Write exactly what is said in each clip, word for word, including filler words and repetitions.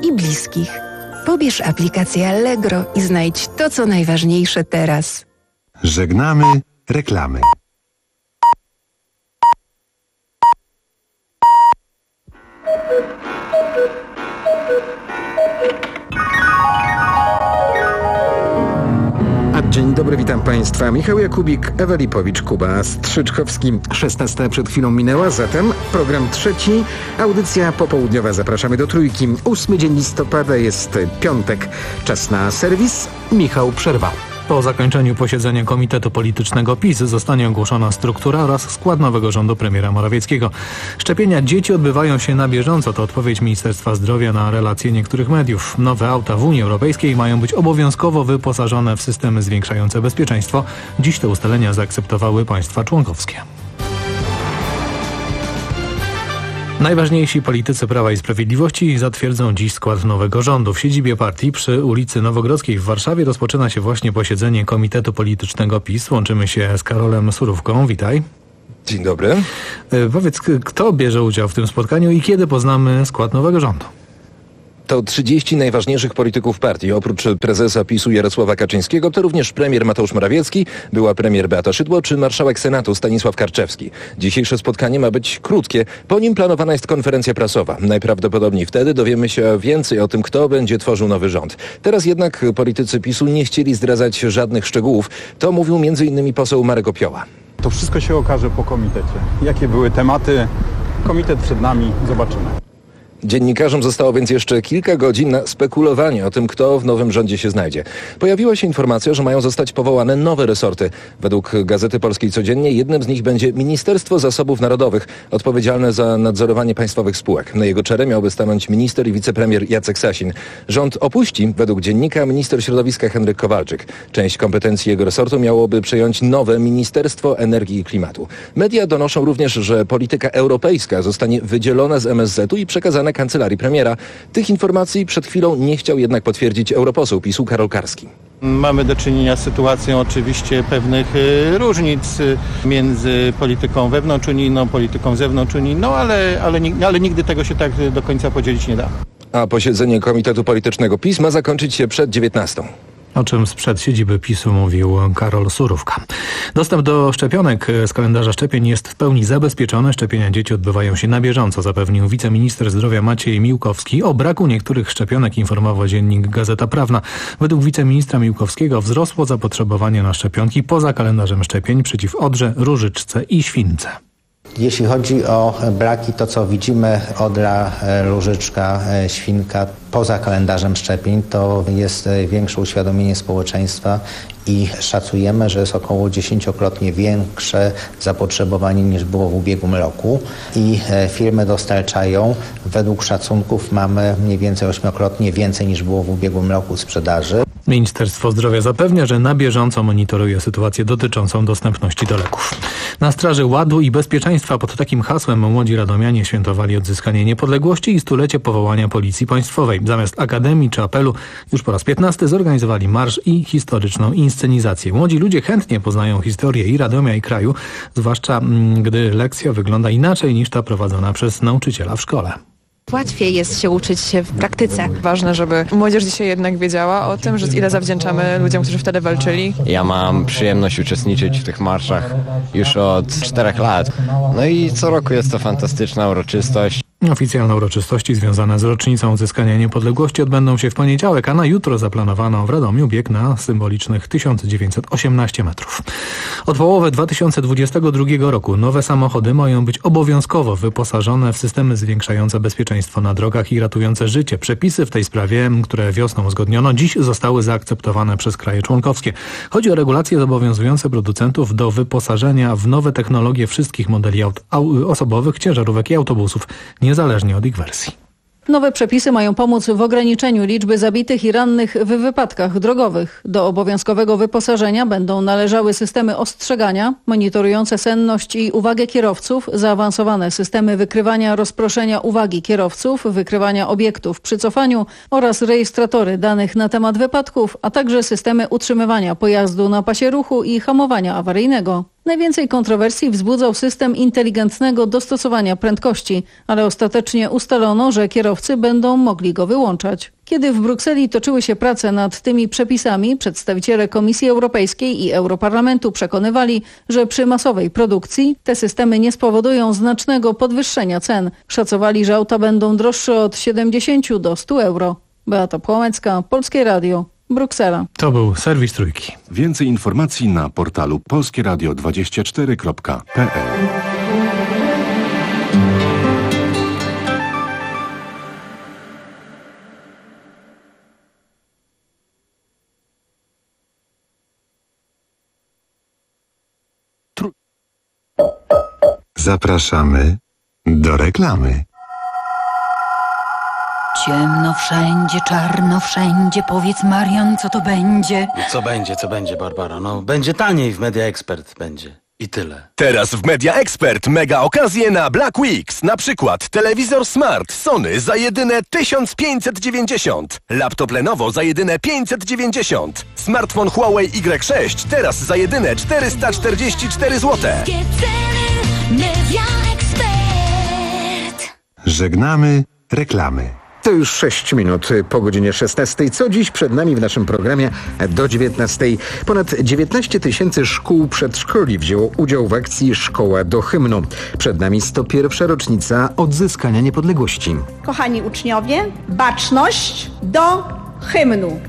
i bliskich. Pobierz aplikację Allegro i znajdź to, co najważniejsze teraz. Żegnamy reklamy. Dzień dobry, witam Państwa. Michał Jakubik, Ewa Lipowicz, Kuba Strzyczkowski. szesnasta przed chwilą minęła, zatem program trzeci, audycja popołudniowa. Zapraszamy do Trójki. Ósmy dzień listopada, jest piątek. Czas na serwis. Michał Przerwa. Po zakończeniu posiedzenia Komitetu Politycznego PiS zostanie ogłoszona struktura oraz skład nowego rządu premiera Morawieckiego. Szczepienia dzieci odbywają się na bieżąco. To odpowiedź Ministerstwa Zdrowia na relacje niektórych mediów. Nowe auta w Unii Europejskiej mają być obowiązkowo wyposażone w systemy zwiększające bezpieczeństwo. Dziś te ustalenia zaakceptowały państwa członkowskie. Najważniejsi politycy Prawa i Sprawiedliwości zatwierdzą dziś skład nowego rządu. W siedzibie partii przy ulicy Nowogrodzkiej w Warszawie rozpoczyna się właśnie posiedzenie Komitetu Politycznego PiS. Łączymy się z Karolem Surówką. Witaj. Dzień dobry. Powiedz, kto bierze udział w tym spotkaniu i kiedy poznamy skład nowego rządu? To trzydziestu najważniejszych polityków partii. Oprócz prezesa PiSu Jarosława Kaczyńskiego to również premier Mateusz Morawiecki, była premier Beata Szydło czy marszałek Senatu Stanisław Karczewski. Dzisiejsze spotkanie ma być krótkie. Po nim planowana jest konferencja prasowa. Najprawdopodobniej wtedy dowiemy się więcej o tym, kto będzie tworzył nowy rząd. Teraz jednak politycy PiSu nie chcieli zdradzać żadnych szczegółów. To mówił między innymi poseł Marek Opioła. To wszystko się okaże po komitecie. Jakie były tematy? Komitet przed nami, zobaczymy. Dziennikarzom zostało więc jeszcze kilka godzin na spekulowanie o tym, kto w nowym rządzie się znajdzie. Pojawiła się informacja, że mają zostać powołane nowe resorty. Według Gazety Polskiej Codziennie jednym z nich będzie Ministerstwo Zasobów Narodowych, odpowiedzialne za nadzorowanie państwowych spółek. Na jego czele miałby stanąć minister i wicepremier Jacek Sasin. Rząd opuści, według dziennika, minister środowiska Henryk Kowalczyk. Część kompetencji jego resortu miałoby przejąć nowe Ministerstwo Energii i Klimatu. Media donoszą również, że polityka europejska zostanie wydzielona z M S Z u i przekazana kancelarii premiera. Tych informacji przed chwilą nie chciał jednak potwierdzić europoseł PiSu Karol Karski. Mamy do czynienia z sytuacją oczywiście pewnych y, różnic y, między polityką wewnątrzunijną, polityką zewnątrzunijną, ale, ale, ale nigdy tego się tak do końca podzielić nie da. A posiedzenie Komitetu Politycznego PiS ma zakończyć się przed dziewiętnastą. O czym sprzed siedziby PiSu mówił Karol Surówka. Dostęp do szczepionek z kalendarza szczepień jest w pełni zabezpieczony. Szczepienia dzieci odbywają się na bieżąco, zapewnił wiceminister zdrowia Maciej Miłkowski. O braku niektórych szczepionek informował dziennik Gazeta Prawna. Według wiceministra Miłkowskiego wzrosło zapotrzebowanie na szczepionki poza kalendarzem szczepień przeciw odrze, różyczce i śwince. Jeśli chodzi o braki, to co widzimy, odra, różyczka, świnka, poza kalendarzem szczepień, to jest większe uświadomienie społeczeństwa i szacujemy, że jest około dziesięciokrotnie większe zapotrzebowanie niż było w ubiegłym roku i firmy dostarczają, według szacunków mamy mniej więcej ośmiokrotnie więcej niż było w ubiegłym roku sprzedaży. Ministerstwo Zdrowia zapewnia, że na bieżąco monitoruje sytuację dotyczącą dostępności do leków. Na straży ładu i bezpieczeństwa pod takim hasłem młodzi radomianie świętowali odzyskanie niepodległości i stulecie powołania Policji Państwowej. Zamiast akademii czy apelu już po raz piętnasty zorganizowali marsz i historyczną inscenizację. Młodzi ludzie chętnie poznają historię i Radomia i kraju, zwłaszcza gdy lekcja wygląda inaczej niż ta prowadzona przez nauczyciela w szkole. Łatwiej jest się uczyć się w praktyce. Ważne, żeby młodzież dzisiaj jednak wiedziała o tym, że ile zawdzięczamy ludziom, którzy wtedy walczyli. Ja mam przyjemność uczestniczyć w tych marszach już od czterech lat. No i co roku jest to fantastyczna uroczystość. Oficjalne uroczystości związane z rocznicą uzyskania niepodległości odbędą się w poniedziałek, a na jutro zaplanowano w Radomiu bieg na symbolicznych tysiąc dziewięćset osiemnaście metrów. Od połowy dwa tysiące dwudziestego drugiego roku nowe samochody mają być obowiązkowo wyposażone w systemy zwiększające bezpieczeństwo na drogach i ratujące życie. Przepisy w tej sprawie, które wiosną uzgodniono, dziś zostały zaakceptowane przez kraje członkowskie. Chodzi o regulacje zobowiązujące producentów do wyposażenia w nowe technologie wszystkich modeli aut osobowych, ciężarówek i autobusów, niezależnie od ich wersji. Nowe przepisy mają pomóc w ograniczeniu liczby zabitych i rannych w wypadkach drogowych. Do obowiązkowego wyposażenia będą należały systemy ostrzegania, monitorujące senność i uwagę kierowców, zaawansowane systemy wykrywania rozproszenia uwagi kierowców, wykrywania obiektów przy cofaniu oraz rejestratory danych na temat wypadków, a także systemy utrzymywania pojazdu na pasie ruchu i hamowania awaryjnego. Najwięcej kontrowersji wzbudzał system inteligentnego dostosowania prędkości, ale ostatecznie ustalono, że kierowcy będą mogli go wyłączać. Kiedy w Brukseli toczyły się prace nad tymi przepisami, przedstawiciele Komisji Europejskiej i Europarlamentu przekonywali, że przy masowej produkcji te systemy nie spowodują znacznego podwyższenia cen. Szacowali, że auta będą droższe od siedemdziesięciu do stu euro. Beata Płomecka, Polskie Radio, Bruksela. To był serwis Trójki. Więcej informacji na portalu polskie radio dwadzieścia cztery kropka p l. Zapraszamy do reklamy. Ciemno wszędzie, czarno wszędzie. Powiedz, Marian, co to będzie? Co będzie, co będzie, Barbara? No, będzie taniej w Media Expert, będzie. I tyle. Teraz w Media Expert mega okazje na Black Weeks. Na przykład telewizor Smart Sony za jedyne tysiąc pięćset dziewięćdziesiąt. Laptop Lenovo za jedyne pięćset dziewięćdziesiąt. Smartfon Huawei Y sześć teraz za jedyne czterysta czterdzieści cztery złote. Media Expert. Żegnamy reklamy. To już sześć minut po godzinie szesnastej. Co dziś przed nami w naszym programie do dziewiętnastej? Ponad dziewiętnaście tysięcy szkół przedszkoli wzięło udział w akcji Szkoła do hymnu. Przed nami sto pierwsza rocznica odzyskania niepodległości. Kochani uczniowie, baczność do hymnu.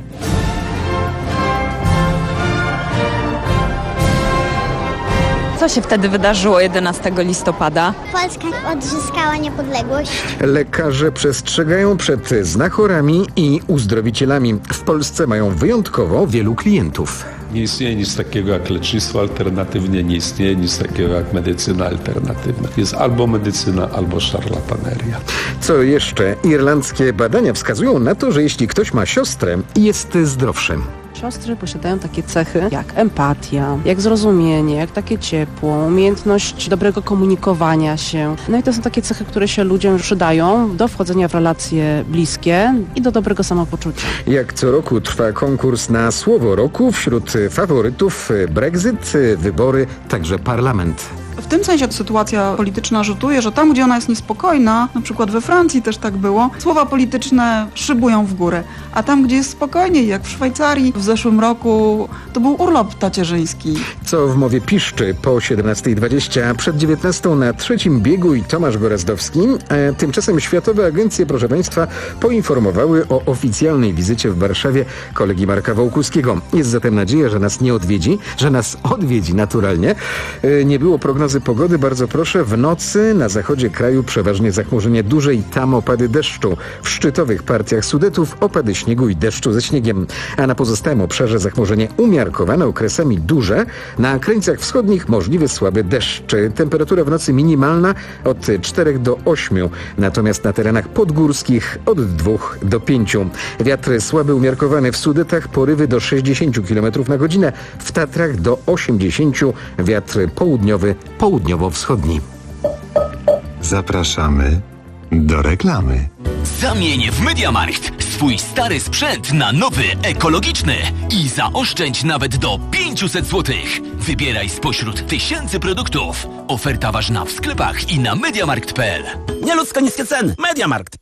Co się wtedy wydarzyło jedenastego listopada? Polska odzyskała niepodległość. Lekarze przestrzegają przed znachorami i uzdrowicielami. W Polsce mają wyjątkowo wielu klientów. Nie istnieje nic takiego jak lecznictwo alternatywne, nie istnieje nic takiego jak medycyna alternatywna. Jest albo medycyna, albo szarlataneria. Co jeszcze? Irlandzkie badania wskazują na to, że jeśli ktoś ma siostrę, jest zdrowszy. Siostry posiadają takie cechy jak empatia, jak zrozumienie, jak takie ciepło, umiejętność dobrego komunikowania się. No i to są takie cechy, które się ludziom przydają do wchodzenia w relacje bliskie i do dobrego samopoczucia. Jak co roku trwa konkurs na Słowo Roku. Wśród faworytów Brexit, wybory, także parlament. W tym sensie sytuacja polityczna rzutuje, że tam, gdzie ona jest niespokojna, na przykład we Francji też tak było, słowa polityczne szybują w górę. A tam, gdzie jest spokojniej, jak w Szwajcarii w zeszłym roku, to był urlop tacierzyński. Co w mowie piszczy po siedemnastej dwadzieścia, przed dziewiętnastą na trzecim biegu i Tomasz Gorazdowski. A tymczasem światowe agencje, proszę Państwa, poinformowały o oficjalnej wizycie w Warszawie kolegi Marka Wołkuskiego. Jest zatem nadzieja, że nas nie odwiedzi, że nas odwiedzi naturalnie. Nie było prognozy pogody, bardzo proszę. W nocy na zachodzie kraju przeważnie zachmurzenie duże i tam opady deszczu. W szczytowych partiach Sudetów opady śniegu i deszczu ze śniegiem. A na pozostałym obszarze zachmurzenie umiarkowane, okresami duże. Na krańcach wschodnich możliwy słaby deszcz. Temperatura w nocy minimalna od czterech do ośmiu. Natomiast na terenach podgórskich od dwóch do pięciu. Wiatr słaby, umiarkowany w Sudetach, porywy do sześćdziesięciu kilometrów na godzinę. W Tatrach do osiemdziesięciu. Wiatr południowy, południowo-wschodni. Zapraszamy do reklamy. Zamień w MediaMarkt swój stary sprzęt na nowy, ekologiczny i zaoszczędź nawet do pięćset złotych. Wybieraj spośród tysięcy produktów. Oferta ważna w sklepach i na mediamarkt kropka p l. Nieludzko niskie ceny. MediaMarkt.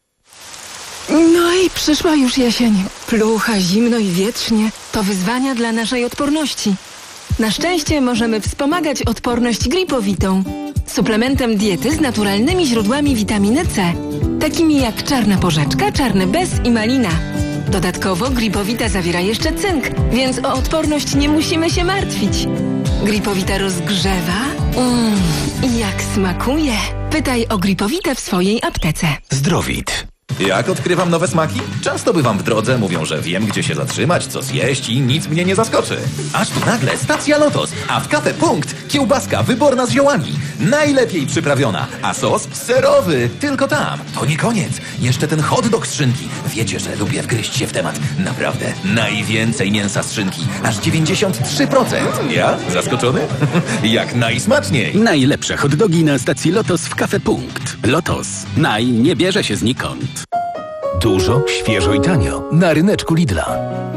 No i przyszła już jesień. Plucha, zimno i wietrznie. To wyzwania dla naszej odporności. Na szczęście możemy wspomagać odporność gripowitą. Suplementem diety z naturalnymi źródłami witaminy C. Takimi jak czarna porzeczka, czarny bez i malina. Dodatkowo gripowita zawiera jeszcze cynk, więc o odporność nie musimy się martwić. Gripowita rozgrzewa. Mmm, i jak smakuje. Pytaj o gripowitę w swojej aptece. Zdrowit. Jak odkrywam nowe smaki? Często bywam w drodze, mówią, że wiem, gdzie się zatrzymać, co zjeść i nic mnie nie zaskoczy. Aż tu nagle stacja Lotos, a w Cafe Punkt kiełbaska wyborna z ziołami. Najlepiej przyprawiona, a sos serowy. Tylko tam. To nie koniec. Jeszcze ten hot dog z szynki. Wiecie, że lubię wgryźć się w temat. Naprawdę. Najwięcej mięsa z szynki. Aż dziewięćdziesiąt trzy procent. Ja? Zaskoczony? Jak najsmaczniej. Najlepsze hot dogi na stacji Lotos w Cafe Punkt. Lotos. Naj nie bierze się znikąd. Dużo, świeżo i tanio. Na ryneczku Lidla.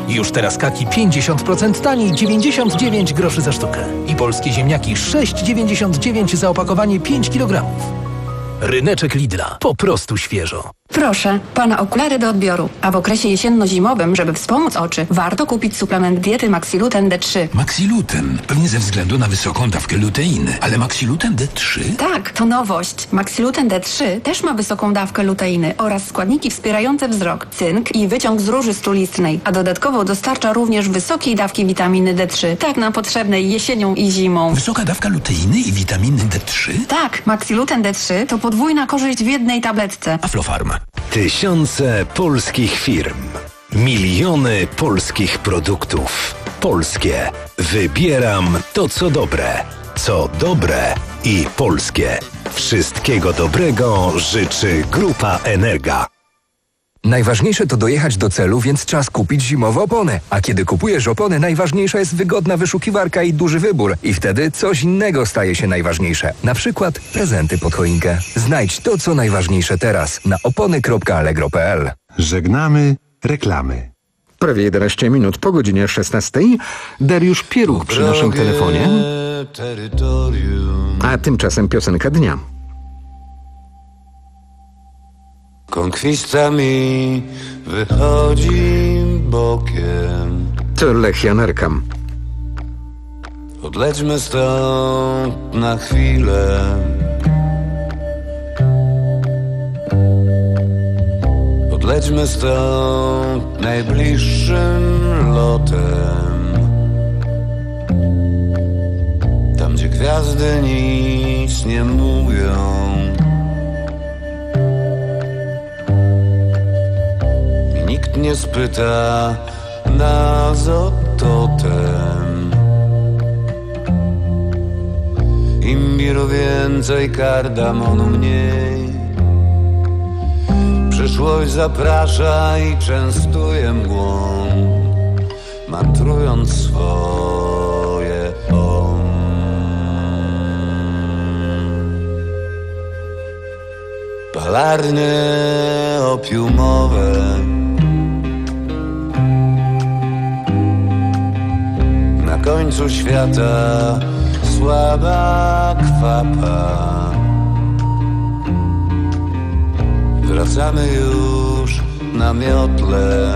Już teraz kaki pięćdziesiąt procent taniej, dziewięćdziesiąt dziewięć groszy za sztukę. I polskie ziemniaki sześć dziewięćdziesiąt dziewięć za opakowanie pięć kilogramów. Ryneczek Lidla. Po prostu świeżo. Proszę, pana okulary do odbioru. A w okresie jesienno-zimowym, żeby wspomóc oczy, warto kupić suplement diety Maxiluten D trzy. Maxiluten? Pewnie ze względu na wysoką dawkę luteiny. Ale Maxiluten D trzy? Tak, to nowość. Maxiluten D trzy też ma wysoką dawkę luteiny oraz składniki wspierające wzrok, cynk i wyciąg z róży strulistnej. A dodatkowo dostarcza również wysokiej dawki witaminy D trzy. Tak nam potrzebnej jesienią i zimą. Wysoka dawka luteiny i witaminy D trzy? Tak, Maxiluten D trzy to podwójna korzyść w jednej tabletce. Aflofarm. Tysiące polskich firm. Miliony polskich produktów. Polskie. Wybieram to, co dobre. Co dobre i polskie. Wszystkiego dobrego życzy Grupa Energa. Najważniejsze to dojechać do celu, więc czas kupić zimowe opony. A kiedy kupujesz opony, najważniejsza jest wygodna wyszukiwarka i duży wybór. I wtedy coś innego staje się najważniejsze. Na przykład prezenty pod choinkę. Znajdź to, co najważniejsze teraz na opony kropka allegro kropka p l. Żegnamy reklamy. Prawie jedenaście minut po godzinie szesnastej. Dariusz Pieruch przy naszym telefonie. A tymczasem piosenka dnia. Konkwista mi wychodzi bokiem. To Lech Janerka. Odlećmy stąd na chwilę. Odlećmy stąd najbliższym lotem. Tam, gdzie gwiazdy nic nie mówią. Nikt nie spyta nas o totem. Imbiru więcej, kardamonu mniej. Przyszłość zaprasza i częstuje mgłą, mantrując swoje om. Palarnie opiumowe na końcu świata, słaba kwapa. Wracamy już na miotle.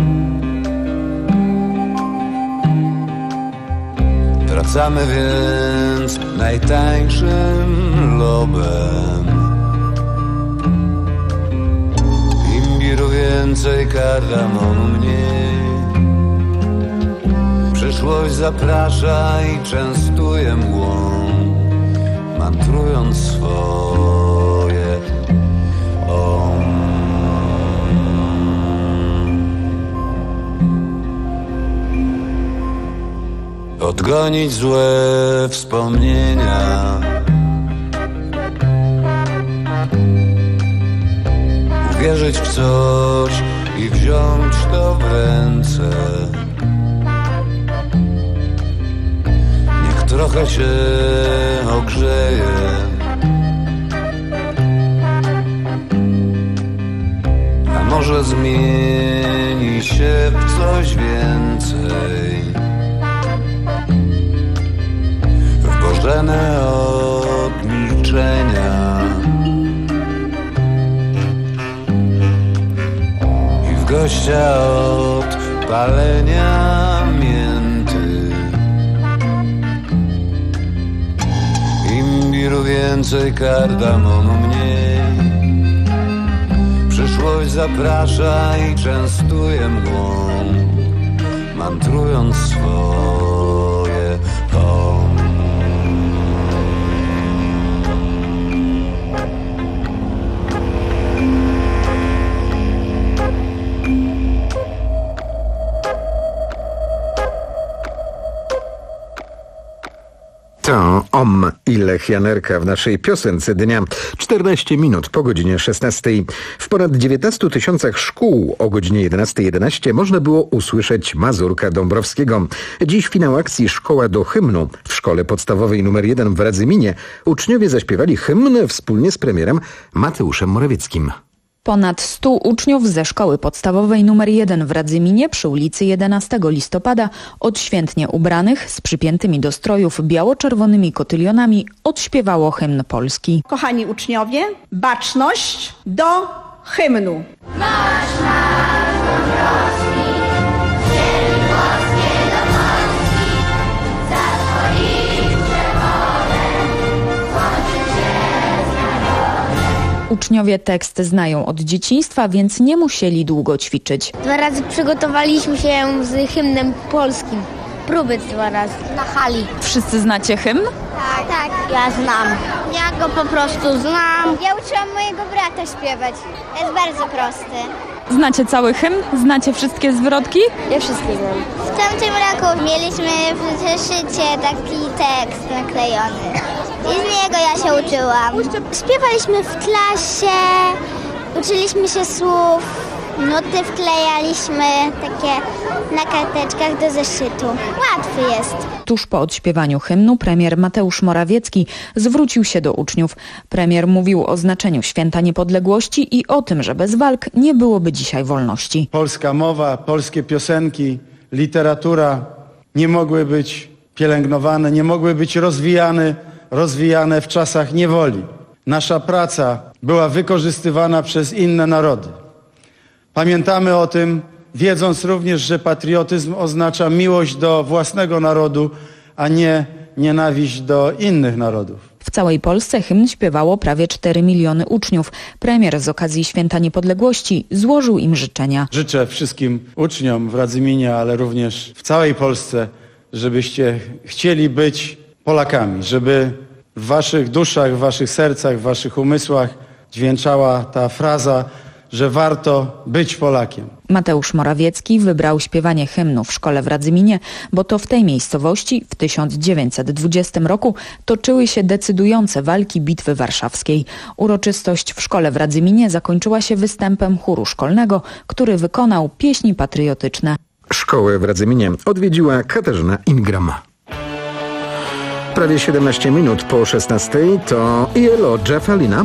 Wracamy więc najtańszym lobem. Imbiru więcej, kardamonu mniej. Przyszłość zaprasza i częstuje mgłą, mantrując swoje om. Odgonić złe wspomnienia, uwierzyć w coś i wziąć to w ręce. Niech trochę się ogrzeje, a może zmieni się w coś więcej. W bożene od milczenia i w gościa od palenia mięty. Imbiru więcej, kardamonu mniej. Przyszłość zaprasza i częstuje mgłą, mantrując swoje om. To Om i Lech Janerka w naszej piosence dnia. czternaście minut po godzinie szesnastej. W ponad dziewiętnastu tysiącach szkół o godzinie jedenastej jedenaście można było usłyszeć Mazurka Dąbrowskiego. Dziś finał akcji Szkoła do hymnu. W szkole podstawowej numer jeden w Radzyminie uczniowie zaśpiewali hymn wspólnie z premierem Mateuszem Morawieckim. Ponad stu uczniów ze szkoły podstawowej nr jeden w Radzyminie przy ulicy jedenastego listopada, odświętnie ubranych, z przypiętymi do strojów biało-czerwonymi kotylionami, odśpiewało hymn polski. Kochani uczniowie, baczność do hymnu. Uczniowie tekst znają od dzieciństwa, więc nie musieli długo ćwiczyć. Dwa razy przygotowaliśmy się z hymnem polskim. Próby dwa razy na hali. Wszyscy znacie hymn? Tak, tak. Ja znam. Ja go po prostu znam. Ja uczyłam mojego brata śpiewać. Jest bardzo prosty. Znacie cały hymn? Znacie wszystkie zwrotki? Ja wszystkie znam. W tamtym roku mieliśmy w zeszycie taki tekst naklejony. I z niego ja się uczyłam. Śpiewaliśmy w klasie, uczyliśmy się słów, nuty wklejaliśmy takie na karteczkach do zeszytu. Łatwy jest. Tuż po odśpiewaniu hymnu premier Mateusz Morawiecki zwrócił się do uczniów. Premier mówił o znaczeniu Święta Niepodległości i o tym, że bez walk nie byłoby dzisiaj wolności. Polska mowa, polskie piosenki, literatura nie mogły być pielęgnowane, nie mogły być rozwijane, rozwijane w czasach niewoli. Nasza praca była wykorzystywana przez inne narody. Pamiętamy o tym, wiedząc również, że patriotyzm oznacza miłość do własnego narodu, a nie nienawiść do innych narodów. W całej Polsce hymn śpiewało prawie cztery miliony uczniów. Premier z okazji Święta Niepodległości złożył im życzenia. Życzę wszystkim uczniom w Radzyminie, ale również w całej Polsce, żebyście chcieli być Polakami, żeby w waszych duszach, w waszych sercach, w waszych umysłach dźwięczała ta fraza, że warto być Polakiem. Mateusz Morawiecki wybrał śpiewanie hymnu w szkole w Radzyminie, bo to w tej miejscowości w tysiąc dziewięćset dwudziestym roku toczyły się decydujące walki Bitwy Warszawskiej. Uroczystość w szkole w Radzyminie zakończyła się występem chóru szkolnego, który wykonał pieśni patriotyczne. Szkołę w Radzyminie odwiedziła Katarzyna Ingram. Prawie siedemnaście minut po szesnastej to I L O Jeffa Lina.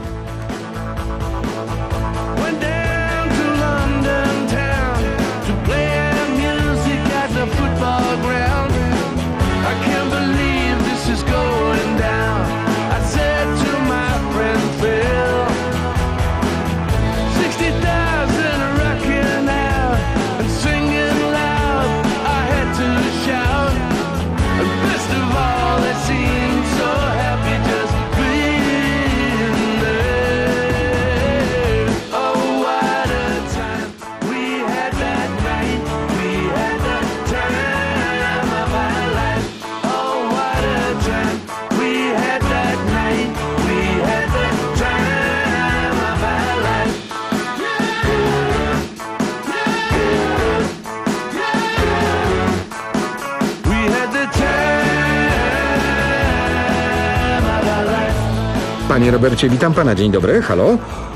Panie Robercie, witam pana. Dzień dobry. Halo?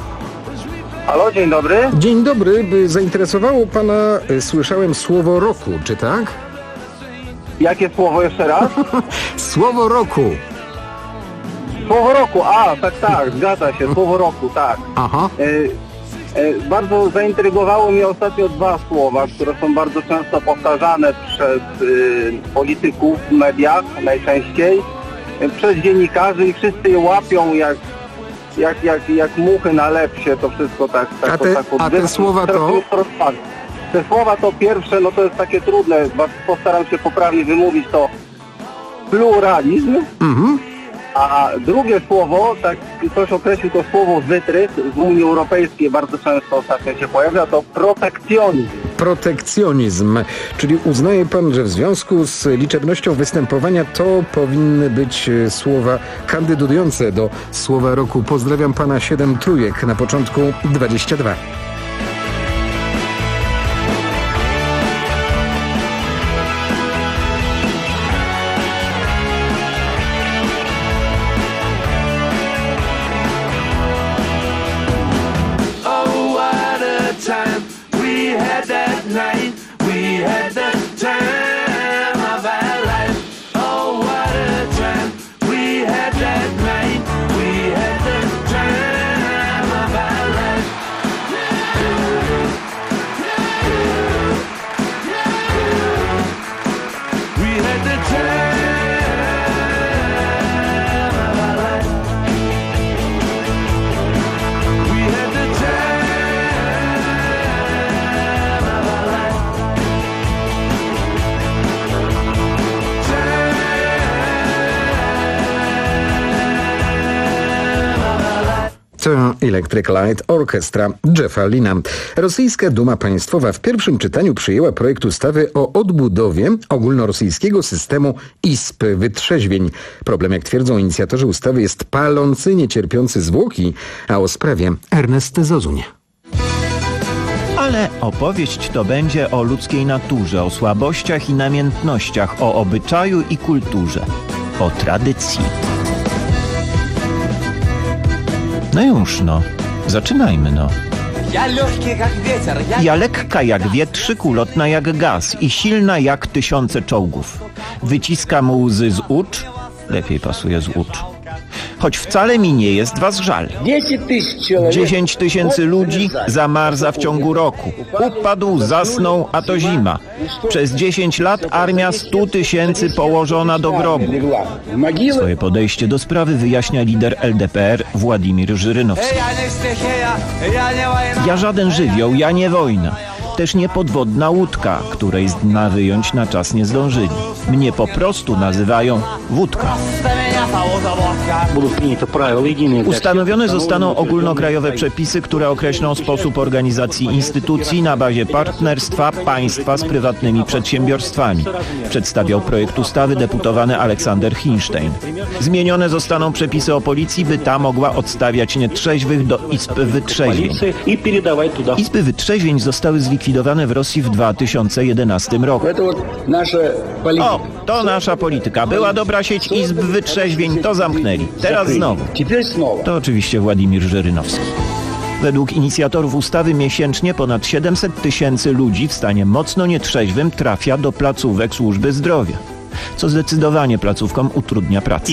Halo, dzień dobry. Dzień dobry. By zainteresowało pana, słyszałem słowo roku, czy tak? Jakie słowo jeszcze raz? Słowo roku. Słowo roku, a tak, tak, zgadza się, słowo roku, tak. Aha. E, e, bardzo zaintrygowało mnie ostatnio dwa słowa, które są bardzo często powtarzane przez e, polityków w mediach najczęściej, e, przez dziennikarzy i wszyscy je łapią jak, jak, jak, jak muchy na lepsie, to wszystko tak... tak a te, tak, a te słowa to? Te słowa to pierwsze, no to jest takie trudne, postaram się poprawnie wymówić to pluralizm. Mhm. A drugie słowo, tak ktoś określił to słowo wytrych w Unii Europejskiej, bardzo często ostatnio się pojawia, to protekcjonizm. Protekcjonizm, czyli uznaje pan, że w związku z liczebnością występowania to powinny być słowa kandydujące do słowa roku. Pozdrawiam pana, siedem trójek na początku dwadzieścia dwa. Electric Light Orchestra Jeffa Lina. Rosyjska Duma Państwowa w pierwszym czytaniu przyjęła projekt ustawy o odbudowie ogólnorosyjskiego systemu izb wytrzeźwień. Problem, jak twierdzą inicjatorzy ustawy, jest palący, niecierpiący zwłoki, a o sprawie Ernest Zozuń. Ale opowieść to będzie o ludzkiej naturze, o słabościach i namiętnościach, o obyczaju i kulturze, o tradycji. No już no, zaczynajmy no. Ja lekka jak wietrzyk, ulotna jak gaz i silna jak tysiące czołgów. Wyciskam łzy z ucz, lepiej pasuje z ucz. Choć wcale mi nie jest was żal. Dziesięć tysięcy ludzi zamarza w ciągu roku. Upadł, zasnął, a to zima. Przez dziesięć lat armia stu tysięcy położona do grobu. Swoje podejście do sprawy wyjaśnia lider L D P R Władimir Żyrynowski. Ja żaden żywioł, ja nie wojna. Też nie podwodna łódka, której z dna wyjąć na czas nie zdążyli. Mnie po prostu nazywają wódka. Ustanowione zostaną ogólnokrajowe przepisy, które określą sposób organizacji instytucji na bazie partnerstwa państwa z prywatnymi przedsiębiorstwami. Przedstawiał projekt ustawy deputowany Aleksander Hinsztejn. Zmienione zostaną przepisy o policji, by ta mogła odstawiać nietrzeźwych do izb wytrzeźwień. Izby wytrzeźwień zostały zlikwidowane w Rosji w dwa tysiące jedenastym roku. O, to nasza polityka. Była dobra sieć izb wytrzeźwień, to zamknęli. Teraz znowu. To oczywiście Władimir Żyrynowski. Według inicjatorów ustawy miesięcznie ponad siedemset tysięcy ludzi w stanie mocno nietrzeźwym trafia do placówek służby zdrowia, co zdecydowanie placówkom utrudnia pracę.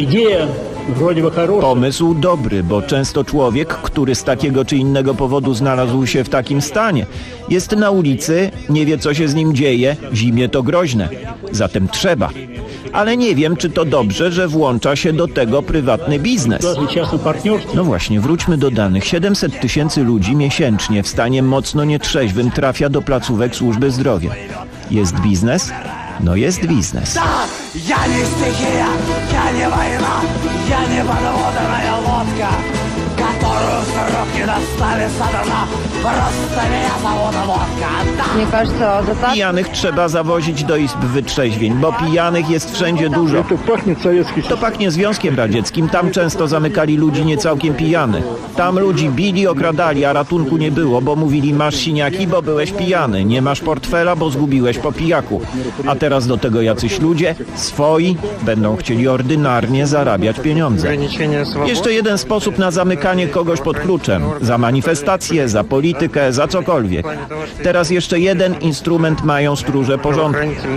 Pomysł dobry, bo często człowiek, który z takiego czy innego powodu znalazł się w takim stanie, jest na ulicy, nie wie co się z nim dzieje, zimie to groźne. Zatem trzeba. Ale nie wiem, czy to dobrze, że włącza się do tego prywatny biznes. No właśnie, wróćmy do danych. siedemset tysięcy ludzi miesięcznie w stanie mocno nietrzeźwym trafia do placówek służby zdrowia. Jest biznes? No jest biznes. Ja nie стихия, я не война, я не подводная лодка, которую с рук не достали сатана. Просто меня зовут Водка. Pijanych trzeba zawozić do izb wytrzeźwień, bo pijanych jest wszędzie dużo. To pachnie Związkiem Radzieckim. Tam często zamykali ludzi nie całkiem pijanych. Tam ludzi bili, okradali, a ratunku nie było, bo mówili: masz siniaki, bo byłeś pijany. Nie masz portfela, bo zgubiłeś po pijaku. A teraz do tego jacyś ludzie, swoi, będą chcieli ordynarnie zarabiać pieniądze. Jeszcze jeden sposób na zamykanie kogoś pod kluczem. Za manifestację, za politykę, za cokolwiek. Teraz jeszcze jeden instrument mają stróże porządku.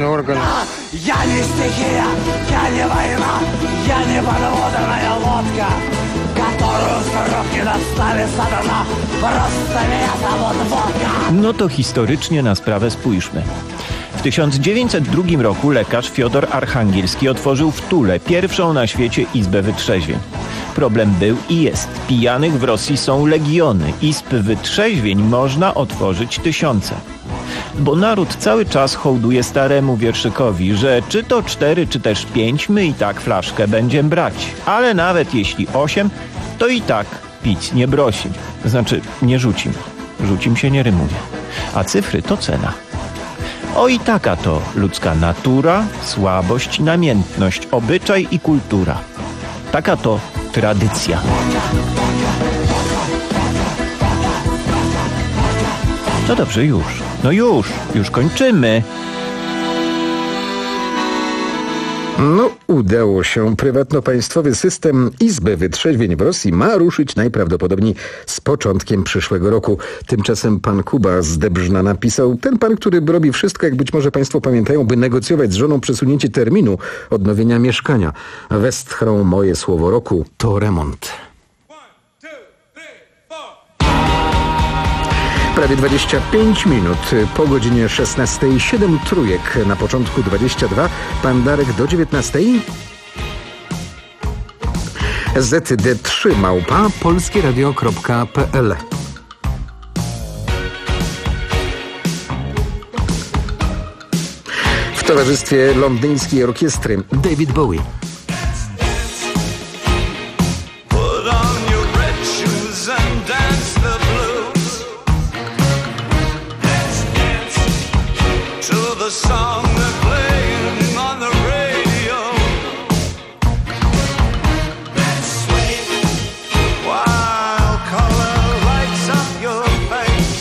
Ja nie стихия, я не война, я не подводная лодка, которую с рук не достали сатана. Просто меня зовут Водка. No to historycznie na sprawę spójrzmy. W tysiąc dziewięćset drugim roku lekarz Fiodor Archangielski otworzył w Tule pierwszą na świecie izbę wytrzeźwień. Problem był i jest. Pijanych w Rosji są legiony. Izb wytrzeźwień można otworzyć tysiące. Bo naród cały czas hołduje staremu wierszykowi, że czy to cztery, czy też pięć, my i tak flaszkę będziemy brać. Ale nawet jeśli osiem, to i tak pić nie brosim. Znaczy nie rzucim. Rzucim się nie rymuje. A cyfry to cena. O i taka to ludzka natura, słabość, namiętność, obyczaj i kultura. Taka to tradycja. No dobrze, już. No już, już kończymy. No, udało się. Prywatno-państwowy system izby wytrzeźwień w Rosji ma ruszyć najprawdopodobniej z początkiem przyszłego roku. Tymczasem pan Kuba z Debrzna napisał: ten pan, który robi wszystko, jak być może państwo pamiętają, by negocjować z żoną przesunięcie terminu odnowienia mieszkania. Westchrą moje słowo roku to remont. Prawie dwadzieścia pięć minut po godzinie szesnastej. siedem trójek na początku dwadzieścia dwa. Pan Darek do dziewiętnastej. Z D trzy małpa polskieradio kropka p l. W towarzystwie londyńskiej orkiestry David Bowie. Put on your red shoes and dance. the song they're playing on the radio. Let's sway while color lights up your face.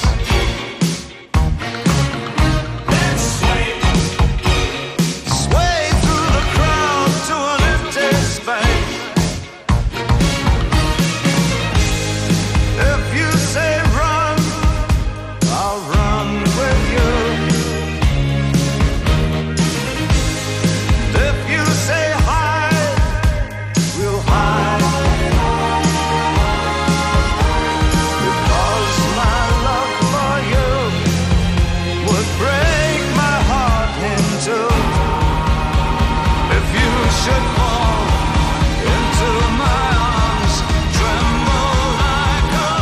Let's sway, sway through the crowd to an empty space. If you say run, I'll run with you. If you say hide, we'll hide. Because my love for you would break my heart in two. If you should fall into my arms, tremble like a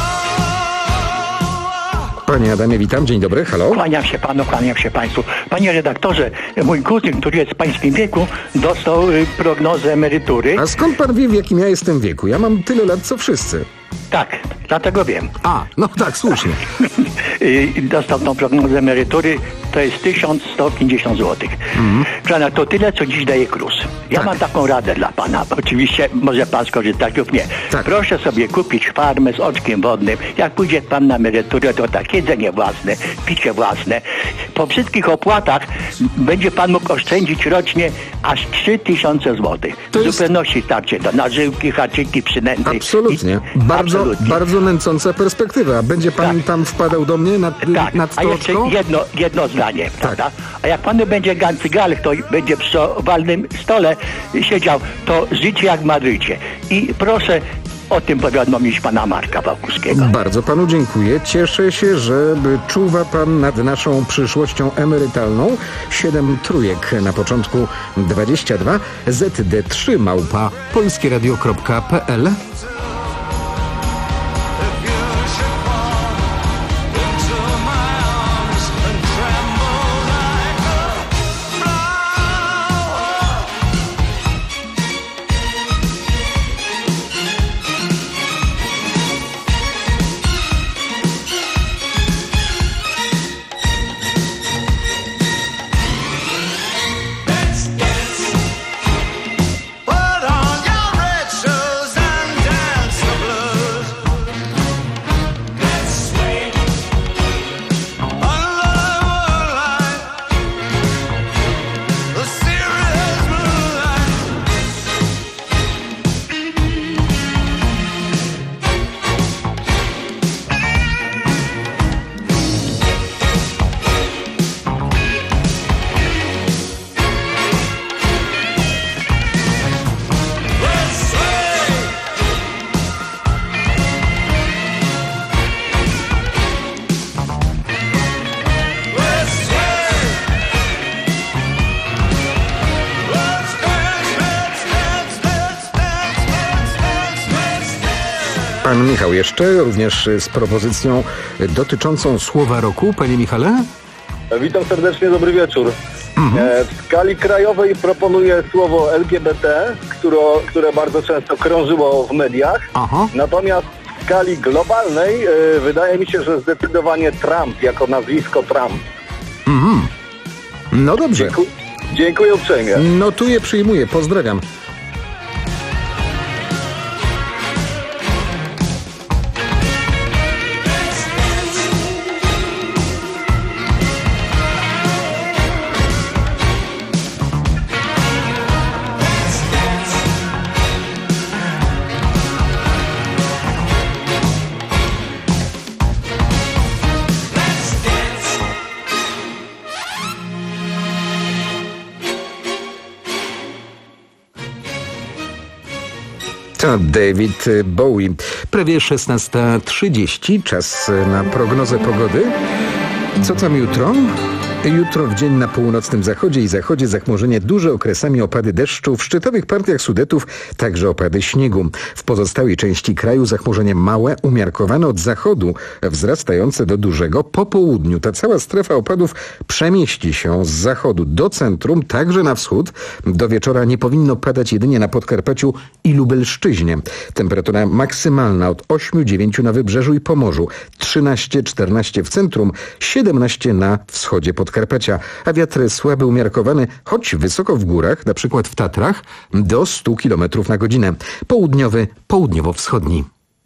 flower. Panie Adamie, witam. Dzień dobry. Halo. Kłaniam się panu, kłaniam się państwu. Panie redaktorze, mój kuzyn, który jest w pańskim wieku, dostał y, prognozę emerytury. A skąd pan wie, w jakim ja jestem wieku? Ja mam tyle lat, co wszyscy. Tak, dlatego wiem. A, no tak, słusznie. Y, dostał tą prognozę emerytury, to jest tysiąc sto pięćdziesiąt złotych. Mhm. Pana, to tyle, co dziś daje KRUS. Ja mam taką radę dla pana. Oczywiście może pan skorzystać lub nie. Proszę sobie kupić farmę z oczkiem wodnym. Jak pójdzie pan na emeryturę, to tak, jedzenie własne, picie własne. Po wszystkich opłatach będzie pan mógł oszczędzić rocznie aż trzy tysiące złotych. W jest- zupełności starczy do nażyłki, haczyki, przynęty. Absolutnie. Bardzo, Absolutnie. bardzo nęcąca perspektywa. Będzie pan tam wpadał do mnie nad, Tak, nad a jeszcze stoczką? jedno, jedno zdanie, prawda? A jak panu będzie gancygalek, to będzie przy owalnym stole siedział, to życie jak w Madrycie. I proszę o tym powiadomić pana Marka Wałkuskiego. Bardzo panu dziękuję. Cieszę się, że czuwa pan nad naszą przyszłością emerytalną. Siedem trójek na początku dwadzieścia dwa Z D trzy małpa polskieradio kropka p l. Put on your red shoes and dance the blues. Let's sway under the moonlight, the serious moonlight. Let's sway. Let's sway. Let's dance, let's dance, let's dance, let's dance, let's dance. Pan Michał jeszcze, również z propozycją dotyczącą słowa roku. Panie Michale? Witam serdecznie, dobry wieczór. E, W skali krajowej proponuję słowo L G B T, które, które bardzo często krążyło w mediach. Aha. Natomiast w skali globalnej e, wydaje mi się, że zdecydowanie Trump jako nazwisko Trump. Mhm. No dobrze. Dziękuję, dziękuję uprzejmie. Notuję, przyjmuję. Pozdrawiam. To David Bowie. Prawie szesnasta trzydzieści, czas na prognozę pogody. Co tam jutro? Jutro w dzień na północnym zachodzie i zachodzie zachmurzenie duże, okresami opady deszczu. W szczytowych partiach Sudetów także opady śniegu. W pozostałej części kraju zachmurzenie małe, umiarkowane od zachodu, wzrastające do dużego po południu. Ta cała strefa opadów przemieści się z zachodu do centrum, także na wschód. Do wieczora nie powinno padać jedynie na Podkarpaciu i Lubelszczyźnie. Temperatura maksymalna od ośmiu do dziewięciu na wybrzeżu i Pomorzu, trzynaście do czternastu w centrum, siedemnaście na wschodzie Podkarpacia. Podkarpacia, a wiatr słaby umiarkowany, choć wysoko w górach, na przykład w Tatrach, do stu kilometrów na godzinę. Południowy, południowo-wschodni.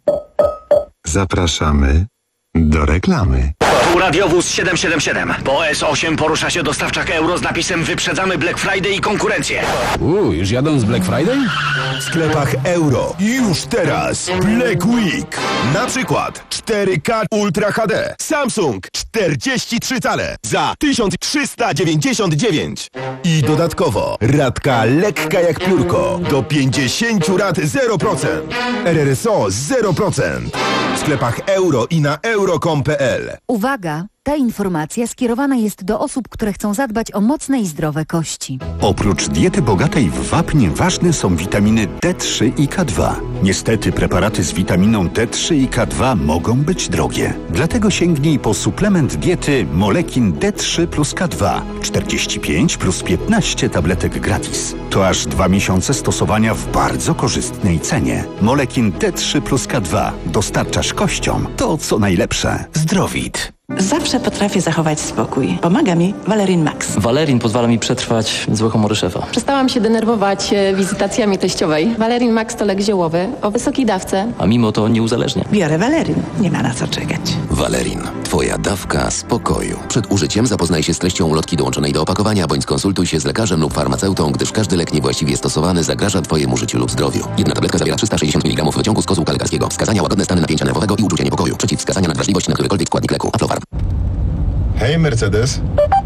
Zapraszamy do reklamy. Tu radiowóz siedem siedem siedem. Po S osiem porusza się dostawczak euro z napisem "Wyprzedzamy Black Friday i konkurencję". Uuu, już jadą z Black Friday? W sklepach euro. Już teraz Black Week. Na przykład cztery K Ultra H D. Samsung czterdzieści trzy cale za tysiąc trzysta dziewięćdziesiąt dziewięć. I dodatkowo ratka lekka jak piórko. Do pięćdziesięciu rat zero procent. R R S O zero procent. W sklepach euro i na euro kropka com kropka p l. Uwaga! Ta informacja skierowana jest do osób, które chcą zadbać o mocne i zdrowe kości. Oprócz diety bogatej w wapń ważne są witaminy D trzy i K dwa. Niestety preparaty z witaminą D trzy i K dwa mogą być drogie. Dlatego sięgnij po suplement diety Molekin D trzy plus K dwa. czterdzieści pięć plus piętnaście tabletek gratis. To aż dwa miesiące stosowania w bardzo korzystnej cenie. Molekin D trzy plus K dwa. Dostarczasz kościom to, co najlepsze. Zdrowit. Zawsze potrafię zachować spokój. Pomaga mi Valerin Max. Valerin pozwala mi przetrwać złe humory szefa. Przestałam się denerwować wizytacjami teściowej. Valerin Max to lek ziołowy o wysokiej dawce. A mimo to nie uzależnia. Biorę Valerin. Nie ma na co czekać. Valerin. Twoja dawka spokoju. Przed użyciem zapoznaj się z treścią ulotki dołączonej do opakowania, bądź skonsultuj się z lekarzem lub farmaceutą, gdyż każdy lek niewłaściwie stosowany zagraża Twojemu życiu lub zdrowiu. Jedna tabletka zawiera trzysta sześćdziesiąt miligramów wyciągu z kozłka lekarskiego. Wskazania: łagodne stany napięcia nerwowego i uczucia niepokoju. Przeciwwskazania na wrażliwość na którykolwiek składnik leku. Aflofarm. Hej, Mercedes.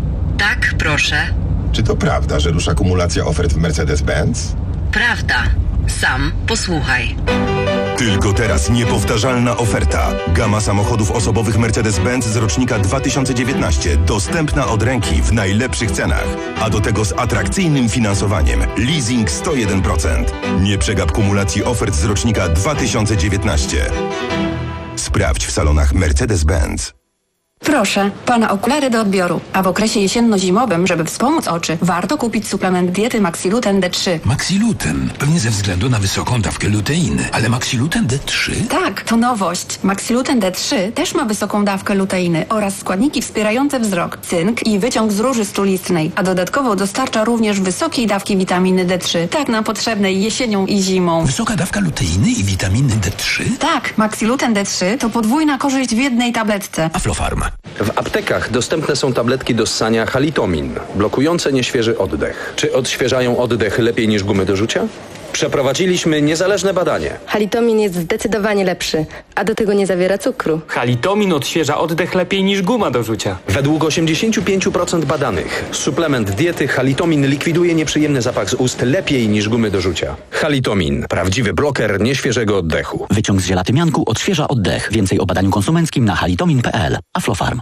Tak, proszę. Czy to prawda, że rusza kumulacja ofert w Mercedes-Benz? Prawda. Sam posłuchaj. Tylko teraz niepowtarzalna oferta. Gama samochodów osobowych Mercedes-Benz z rocznika dwa tysiące dziewiętnaście. Dostępna od ręki w najlepszych cenach. A do tego z atrakcyjnym finansowaniem. Leasing sto jeden procent. Nie przegap kumulacji ofert z rocznika dwa tysiące dziewiętnaście. Sprawdź w salonach Mercedes-Benz. Proszę, pana okulary do odbioru. A w okresie jesienno-zimowym, żeby wspomóc oczy, warto kupić suplement diety Maxiluten D trzy. Maxiluten? Pewnie ze względu na wysoką dawkę luteiny. Ale Maxiluten D trzy? Tak, to nowość. Maxiluten D trzy też ma wysoką dawkę luteiny oraz składniki wspierające wzrok, cynk i wyciąg z róży strulistnej. A dodatkowo dostarcza również wysokiej dawki witaminy D trzy. Tak nam potrzebnej jesienią i zimą. Wysoka dawka luteiny i witaminy D trzy? Tak, Maxiluten D trzy to podwójna korzyść w jednej tabletce. Aflofarm. W aptekach dostępne są tabletki do ssania Halitomin, blokujące nieświeży oddech. Czy odświeżają oddech lepiej niż gumy do rzucia? Przeprowadziliśmy niezależne badanie. Halitomin jest zdecydowanie lepszy, a do tego nie zawiera cukru. Halitomin odświeża oddech lepiej niż guma do rzucia. Według osiemdziesiąt pięć procent badanych suplement diety Halitomin likwiduje nieprzyjemny zapach z ust lepiej niż gumy do rzucia. Halitomin. Prawdziwy bloker nieświeżego oddechu. Wyciąg z żelatymianku odświeża oddech. Więcej o badaniu konsumenckim na halitomin kropka p l. Aflofarm.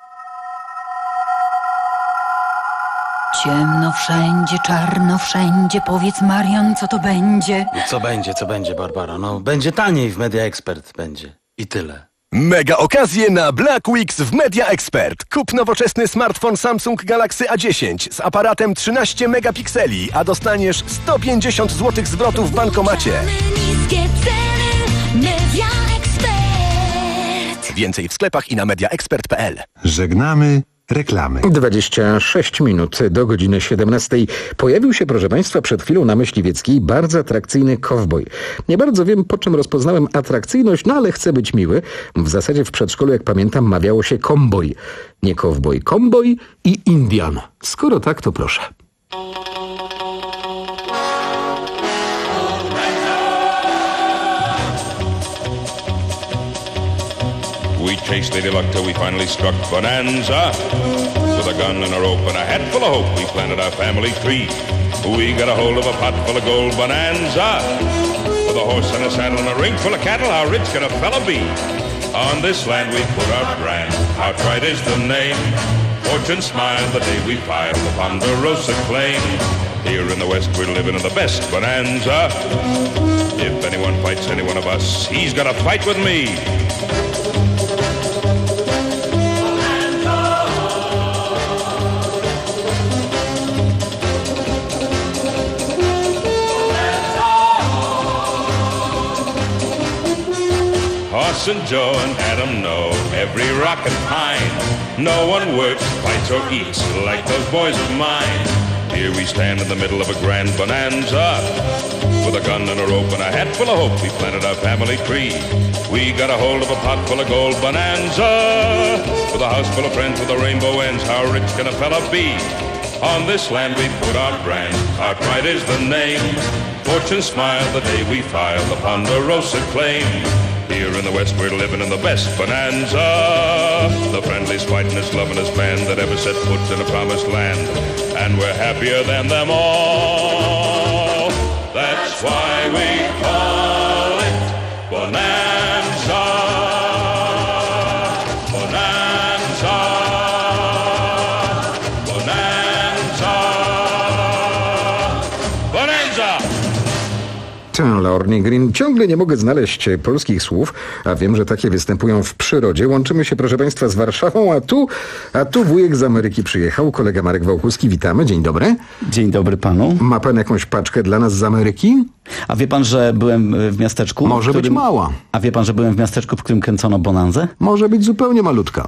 Ciemno wszędzie, czarno wszędzie. Powiedz, Marian, co to będzie? Co będzie, co będzie, Barbara? No, będzie taniej w Media Expert, będzie. I tyle. Mega okazje na Black Weeks w Media Expert. Kup nowoczesny smartfon Samsung Galaxy A dziesięć z aparatem trzynaście megapikseli, a dostaniesz sto pięćdziesiąt złotych zwrotu w bankomacie. Niskie ceny, Media Expert. Więcej w sklepach i na mediaexpert kropka p l. Żegnamy reklamy. dwadzieścia sześć minut do godziny siedemnastej. Pojawił się, proszę Państwa, przed chwilą na Myśliwieckiej bardzo atrakcyjny kowboj. Nie bardzo wiem, po czym rozpoznałem atrakcyjność, no ale chcę być miły. W zasadzie w przedszkolu, jak pamiętam, mawiało się komboj. Nie kowboj, komboj i Indian. Skoro tak, to proszę. We chased Lady Luck till we finally struck Bonanza. With a gun and a rope and a hat full of hope, we planted our family tree. We got a hold of a pot full of gold Bonanza. With a horse and a saddle and a ring full of cattle, how rich can a fella be? On this land we put our brand, our pride is the name. Fortune smiled the day we filed the Ponderosa claim. Here in the West we're living in the best Bonanza. If anyone fights any one of us, he's gonna fight with me. and Joe and Adam know every rock and pine. No one works, fights, or eats like those boys of mine. Here we stand in the middle of a grand bonanza. With a gun and a rope and a hat full of hope, we planted our family tree. We got a hold of a pot full of gold bonanza. With a house full of friends with a rainbow ends, how rich can a fella be? On this land we put our brand, our pride is the name. Fortune smiled the day we filed the Ponderosa claim. Here in the West we're living in the best bonanza. The friendliest, fightingest, lovingest band that ever set foot in a promised land. And we're happier than them all. That's why we call it bonanza. Bonanza. Bonanza. Bonanza. Lorne Green. Ciągle nie mogę znaleźć polskich słów, a wiem, że takie występują w przyrodzie. Łączymy się, proszę państwa, z Warszawą, a tu, a tu wujek z Ameryki przyjechał, kolega Marek Wałkuski. Witamy, dzień dobry. Dzień dobry panu. Ma pan jakąś paczkę dla nas z Ameryki? A wie pan, że byłem w miasteczku... Może w którym... być mała. A wie pan, że byłem w miasteczku, w którym kręcono bonanzę? Może być zupełnie malutka.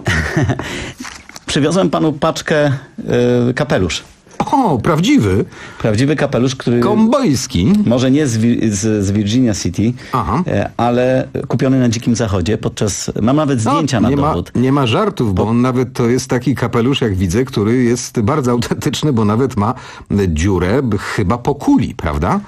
Przywiozłem panu paczkę y, kapelusz. O, prawdziwy? Prawdziwy kapelusz, który... Kowbojski? Może nie z, z, z Virginia City, Aha. ale kupiony na Dzikim Zachodzie podczas... Mam nawet zdjęcia no, na nie dowód. Ma, nie ma żartów, bo on nawet to jest taki kapelusz, jak widzę, który jest bardzo autentyczny, bo nawet ma dziurę chyba po kuli, prawda?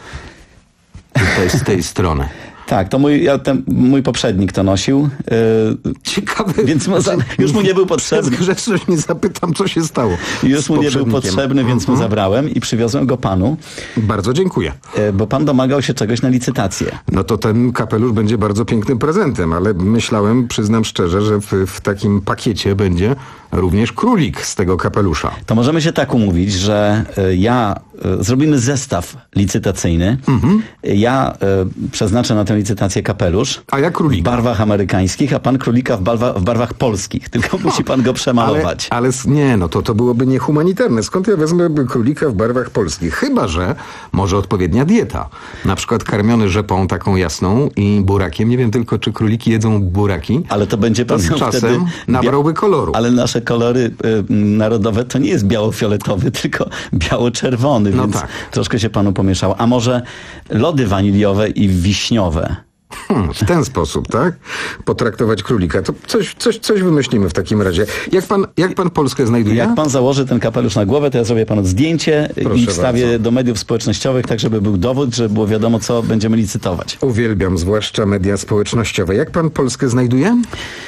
Tutaj z tej strony. Tak, to mój, ja, ten, mój poprzednik to nosił. Yy, Ciekawe. Więc mu, za, już mu nie był potrzebny. Przez grzeczność nie zapytam, co się stało. Już mu nie był potrzebny, więc mhm. mu zabrałem i przywiozłem go panu. Bardzo dziękuję. Yy, bo pan domagał się czegoś na licytację. No to ten kapelusz będzie bardzo pięknym prezentem, ale myślałem, przyznam szczerze, że w, w takim pakiecie będzie również królik z tego kapelusza. To możemy się tak umówić, że y, ja y, zrobimy zestaw licytacyjny. Mhm. Ja y, przeznaczę na tę licytację kapelusz. A ja królika. W barwach amerykańskich, a pan królika w, barwa, w barwach polskich. Tylko no, musi pan go przemalować. Ale, ale nie, no to, to byłoby niehumanitarne. Skąd ja wezmę królika w barwach polskich? Chyba że może odpowiednia dieta. Na przykład karmiony rzepą taką jasną i burakiem. Nie wiem tylko, czy króliki jedzą buraki. Ale to będzie pan z czasem wtedy nabrałby koloru. Ale nasze kolory y, narodowe to nie jest biało-fioletowy, tylko biało-czerwony, no więc tak. Troszkę się panu pomieszało. A może lody waniliowe i wiśniowe? Hmm, w ten sposób, tak? Potraktować królika. To coś, coś, coś wymyślimy w takim razie. Jak pan, jak pan Polskę znajduje? Jak pan założy ten kapelusz na głowę, to ja zrobię panu zdjęcie Proszę i wstawię bardzo. do mediów społecznościowych, tak żeby był dowód, żeby było wiadomo, co będziemy licytować. Uwielbiam, zwłaszcza media społecznościowe. Jak pan Polskę znajduje?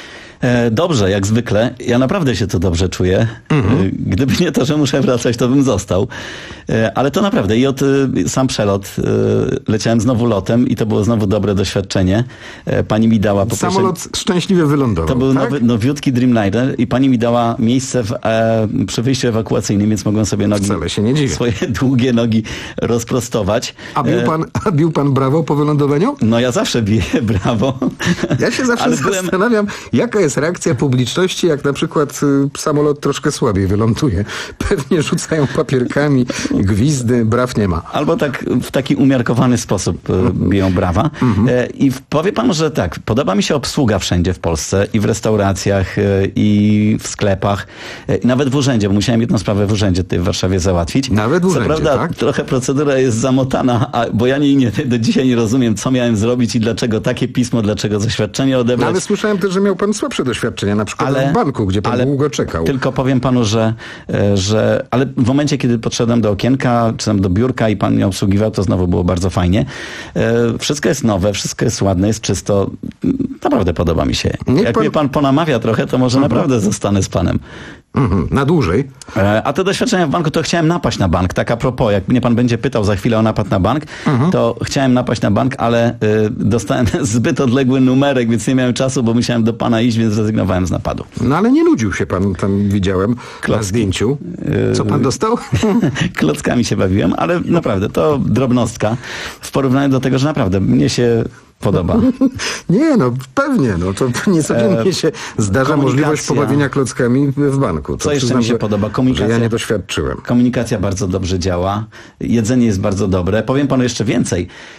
Dobrze, jak zwykle. Ja naprawdę się tu dobrze czuję. Mhm. Gdyby nie to, że muszę wracać, to bym został. Ale to naprawdę. I od sam przelot leciałem znowu lotem i to było znowu dobre doświadczenie. Pani mi dała... Po Samolot pierwsze, szczęśliwie wylądował, To był tak? nowy, nowiutki Dreamliner i pani mi dała miejsce w, e, przy wyjściu ewakuacyjnym, więc mogłem sobie nogi... Wcale się nie dziwię. Swoje długie nogi rozprostować. A bił pan, a bił pan brawo po wylądowaniu? No ja zawsze biję brawo. Ja się zawsze zastanawiam, byłem... jaka jest reakcja publiczności, jak na przykład y, samolot troszkę słabiej wyląduje. Pewnie rzucają papierkami, gwizdy, braw nie ma. Albo tak w taki umiarkowany sposób y, biją brawa. Mm-hmm. E, I powie pan, że tak, podoba mi się obsługa wszędzie w Polsce i w restauracjach, y, i w sklepach, y, i nawet w urzędzie, bo musiałem jedną sprawę w urzędzie tutaj w Warszawie załatwić. Nawet w urzędzie, Co prawda tak? trochę procedura jest zamotana, a, bo ja nie, nie, do dzisiaj nie rozumiem, co miałem zrobić i dlaczego takie pismo, dlaczego zaświadczenie odebrać. No, ale słyszałem też, że miał pan słabsze doświadczenia, na przykład ale, w banku, gdzie pan długo czekał. Tylko powiem panu, że, że ale w momencie, kiedy podszedłem do okienka, czy tam do biurka i pan mnie obsługiwał, to znowu było bardzo fajnie. Wszystko jest nowe, wszystko jest ładne, jest czysto. Naprawdę podoba mi się. Niech Jak pan... mnie pan ponamawia trochę, to może mhm. naprawdę zostanę z panem. Mhm, na dłużej. A te doświadczenia w banku, to chciałem napaść na bank. Tak a propos, jak mnie pan będzie pytał za chwilę o napad na bank, mhm. to chciałem napaść na bank, ale y, dostałem zbyt odległy numerek, więc nie miałem czasu, bo musiałem do pana iść, więc zrezygnowałem z napadu. No ale nie nudził się pan, tam widziałem Klocki. na zdjęciu. Co pan dostał? Klockami się bawiłem, ale naprawdę to drobnostka w porównaniu do tego, że naprawdę mnie się podoba. Nie, no pewnie, no to niecodziennie się zdarza możliwość pobawienia klockami w banku. To Co jeszcze mi się podoba? Komunikacja. Że ja nie doświadczyłem. Komunikacja bardzo dobrze działa. Jedzenie jest bardzo dobre. Powiem panu jeszcze więcej.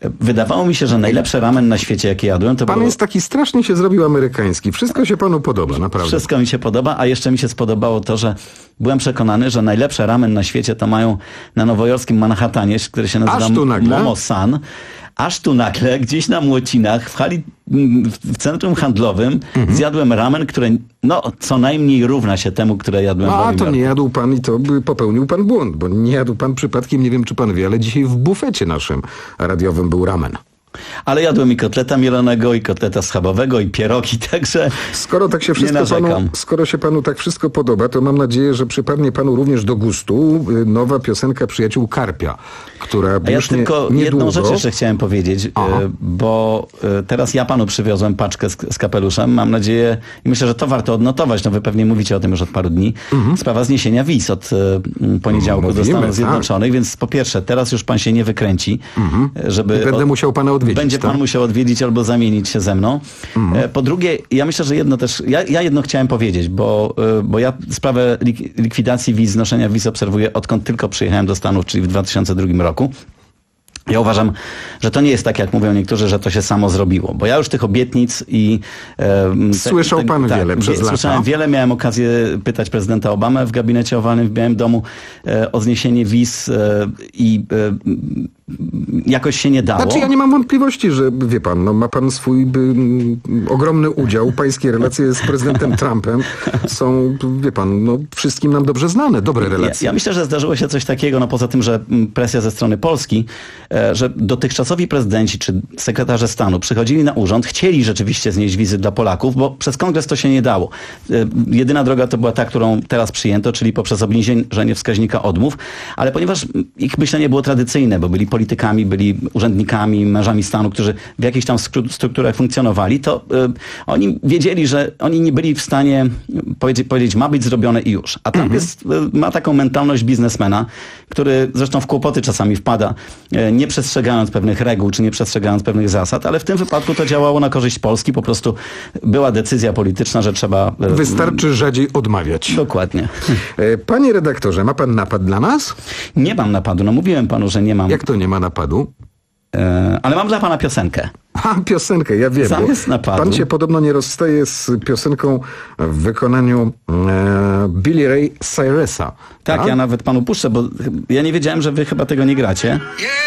Wydawało mi się, że najlepszy ramen na świecie, jaki jadłem, to Pan było... jest taki strasznie się zrobił amerykański. Wszystko się panu podoba, naprawdę. Wszystko mi się podoba, a jeszcze mi się spodobało to, że byłem przekonany, że najlepsze ramen na świecie to mają na nowojorskim Manhattanie, który się nazywa Aż tu nagle? Momo-san. Aż tu nagle, gdzieś na Młocinach, w hali, w centrum handlowym mhm. zjadłem ramen, który no, co najmniej równa się temu, które jadłem no, w Nowym A to Jorku. nie jadł pan i to by popełnił pan błąd, bo nie jadł pan przypadkiem, nie wiem czy pan wie, ale dzisiaj w bufecie naszym radiowym był ramen. Ale jadłem i kotleta mielonego, i kotleta schabowego, i pierogi, także skoro tak się wszystko panu, skoro się panu tak wszystko podoba, to mam nadzieję, że przypadnie panu również do gustu nowa piosenka Przyjaciół Karpia, która A ja już tylko nie, jedną niedługo... rzecz jeszcze chciałem powiedzieć, Aha. bo teraz ja panu przywiozłem paczkę z, z kapeluszem. Mam nadzieję i myślę, że to warto odnotować. No wy pewnie mówicie o tym już od paru dni. Mhm. Sprawa zniesienia wiz od poniedziałku Mówimy, do Stanów Zjednoczonych, tak. Więc po pierwsze, teraz już pan się nie wykręci, mhm. żeby... I będę od... musiał pana odwiedzić. Będzie pan tak? musiał odwiedzić albo zamienić się ze mną. Mhm. Po drugie, ja myślę, że jedno też, ja, ja jedno chciałem powiedzieć, bo, bo ja sprawę lik- likwidacji wiz, znoszenia wiz obserwuję odkąd tylko przyjechałem do Stanów, czyli w dwa tysiące drugim roku. Ja uważam, że to nie jest tak, jak mówią niektórzy, że to się samo zrobiło, bo ja już tych obietnic i... E, te, Słyszał te, pan tak, wiele przez lata. Słyszałem wiele, miałem okazję pytać prezydenta Obamę w gabinecie owalnym w Białym Domu e, o zniesienie wiz e, i e, jakoś się nie dało. Znaczy ja nie mam wątpliwości, że wie pan, no, ma pan swój by, m, ogromny udział. Pańskie relacje z prezydentem Trumpem są, wie pan, no, wszystkim nam dobrze znane, dobre relacje. Ja, ja myślę, że zdarzyło się coś takiego, no poza tym, że presja ze strony Polski, e, że dotychczasowi prezydenci czy sekretarze stanu przychodzili na urząd, chcieli rzeczywiście znieść wizy dla Polaków, bo przez kongres to się nie dało. E, jedyna droga to była ta, którą teraz przyjęto, czyli poprzez obniżenie wskaźnika odmów, ale ponieważ ich myślenie było tradycyjne, bo byli politykami, byli urzędnikami, mężami stanu, którzy w jakichś tam strukturach funkcjonowali, to y, oni wiedzieli, że oni nie byli w stanie powiedzieć, powiedzieć ma być zrobione i już. A Trump jest, y, ma taką mentalność biznesmena, który zresztą w kłopoty czasami wpada, y, nie przestrzegając pewnych reguł, czy nie przestrzegając pewnych zasad, ale w tym wypadku to działało na korzyść Polski. Po prostu była decyzja polityczna, że trzeba... Y, Wystarczy rzadziej odmawiać. Dokładnie. Panie redaktorze, ma pan napad dla nas? Nie mam napadu. No mówiłem panu, że nie mam. Jak to nie ma napadu? E, ale mam dla pana piosenkę. A, piosenkę, ja wiem. Zamiast napadu. Pan się podobno nie rozstaje z piosenką w wykonaniu e, Billy Ray Cyrusa. Tak, A? ja nawet panu puszczę, bo ja nie wiedziałem, że wy chyba tego nie gracie.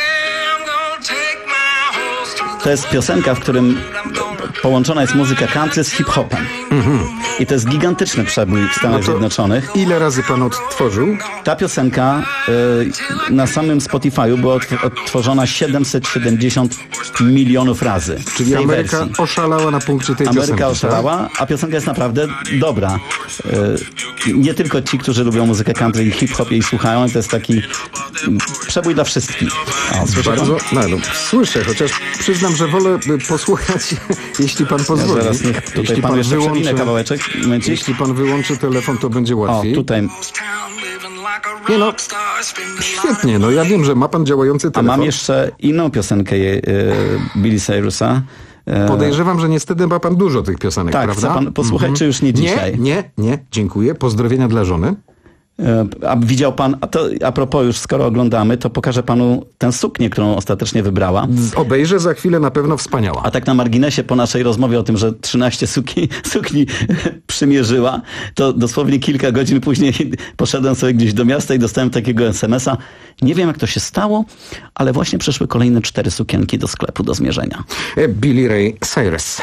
To jest piosenka, w którym połączona jest muzyka country z hip-hopem. Mhm. I to jest gigantyczny przebój w Stanach no Zjednoczonych. Ile razy pan odtworzył? Ta piosenka y, na samym Spotify'u była odtworzona siedemset siedemdziesiąt milionów razy. Czyli tej Ameryka wersji. oszalała na punkcie tej Ameryka piosenki. Ameryka oszalała, a piosenka jest naprawdę dobra. Y, nie tylko ci, którzy lubią muzykę country i hip-hop jej słuchają, to jest taki przebój dla wszystkich. O, bardzo, no, no, słyszę, chociaż przyznam, że wolę posłuchać, jeśli pan pozwoli. Ja zaraz niech tutaj jeśli pan pan jeszcze wyłączy, kawałeczek. Momencik. Jeśli pan wyłączy telefon, to będzie łatwiej. O, tutaj. Nie no, świetnie, no ja wiem, że ma pan działający telefon. A mam jeszcze inną piosenkę je, y, Billy Cyrusa. Podejrzewam, że niestety ma pan dużo tych piosenek, tak, prawda? Tak, chce pan posłuchać, mm-hmm. czy już nie dzisiaj? Nie, nie, nie, dziękuję. Pozdrowienia dla żony. A widział pan, a to a propos już, skoro oglądamy, to pokażę panu tę suknię, którą ostatecznie wybrała. Obejrzę za chwilę, na pewno wspaniała. A tak na marginesie po naszej rozmowie o tym, że trzynaście sukni, sukni przymierzyła, to dosłownie kilka godzin później poszedłem sobie gdzieś do miasta i dostałem takiego es em es a. Nie wiem, jak to się stało, ale właśnie przyszły kolejne cztery sukienki do sklepu do zmierzenia. Billy Ray Cyrus.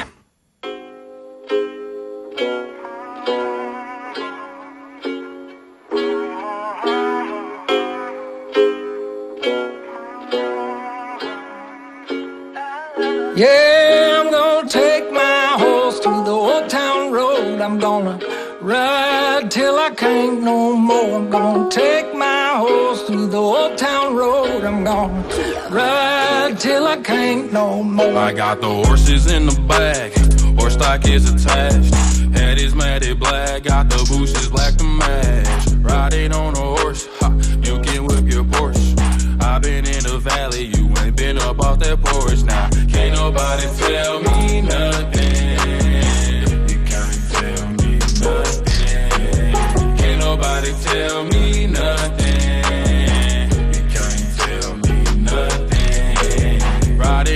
Yeah, I'm gonna take my horse to the old town road. I'm gonna ride till I can't no more. I'm gonna take my horse to the old town road. I'm gonna ride till I can't no more. I got the horses in the back, horse stock is attached. Head is matted black, got the bushes black to match. Riding on a horse, ha, you can whip your Porsche. I've been in the valley, you ain't been up off that porch now. Can't nobody tell me nothing. You can't tell me nothing. Can't nobody tell me nothing. You can't tell me nothing. Riding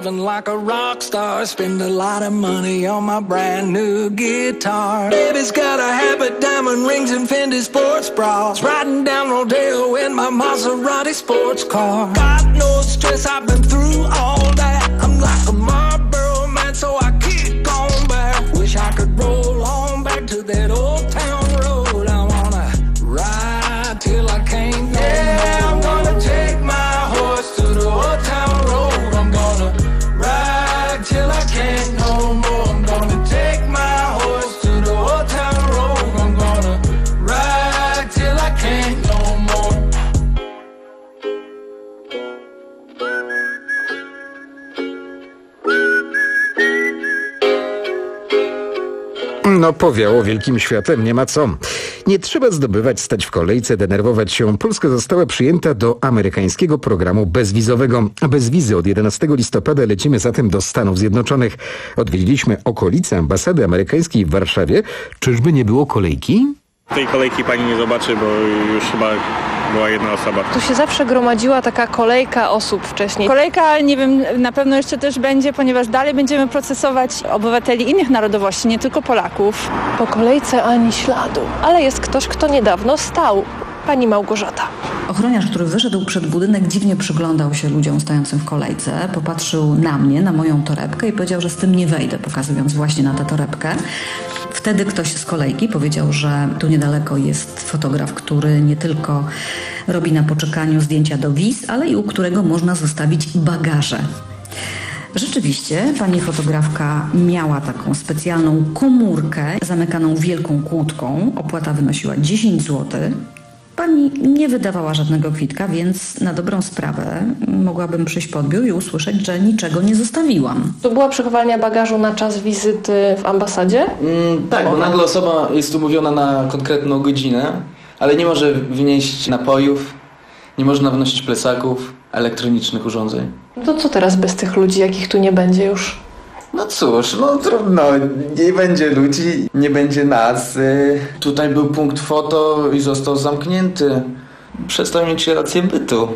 living like a rock star. Spend a lot of money on my brand new guitar. Baby's got a habit, diamond rings and Fendi sports bras. Riding down Rodeo in my Maserati sports car. Got no stress, I've been through all that. I'm like a Marlboro man, so I keep going back. Wish I could roll on back to that old town road. I wanna ride till I can't no yeah, more. I'm gonna take my horse to the old town road. I'm gonna ride till I can't no more. I'm gonna take my horse to the old town road. I'm gonna ride till I can't no more. No powiało wielkim światem, nie ma co. Nie trzeba zdobywać, stać w kolejce, denerwować się. Polska została przyjęta do amerykańskiego programu bezwizowego. Bez wizy od jedenastego listopada lecimy zatem do Stanów Zjednoczonych. Odwiedziliśmy okolice ambasady amerykańskiej w Warszawie. Czyżby nie było kolejki? Tej kolejki pani nie zobaczy, bo już chyba była jedna osoba. Tu się zawsze gromadziła taka kolejka osób wcześniej. Kolejka, nie wiem, na pewno jeszcze też będzie, ponieważ dalej będziemy procesować obywateli innych narodowości, nie tylko Polaków. Po kolejce ani śladu, ale jest ktoś, kto niedawno stał. Pani Małgorzata. Ochroniarz, który wyszedł przed budynek, dziwnie przyglądał się ludziom stojącym w kolejce. Popatrzył na mnie, na moją torebkę i powiedział, że z tym nie wejdę, pokazując właśnie na tę torebkę. Wtedy ktoś z kolejki powiedział, że tu niedaleko jest fotograf, który nie tylko robi na poczekaniu zdjęcia do wiz, ale i u którego można zostawić bagaże. Rzeczywiście pani fotografka miała taką specjalną komórkę zamykaną wielką kłódką. Opłata wynosiła dziesięć złotych. Pani nie wydawała żadnego kwitka, więc na dobrą sprawę mogłabym przyjść po odbiór i usłyszeć, że niczego nie zostawiłam. To była przechowalnia bagażu na czas wizyty w ambasadzie? Mm, tak, bo nagle osoba jest umówiona na konkretną godzinę, ale nie może wnieść napojów, nie można wnosić plecaków, elektronicznych urządzeń. To co teraz bez tych ludzi, jakich tu nie będzie już? No cóż, no trudno, nie będzie ludzi, nie będzie nas. Tutaj był punkt foto i został zamknięty. Przestał mieć rację bytu.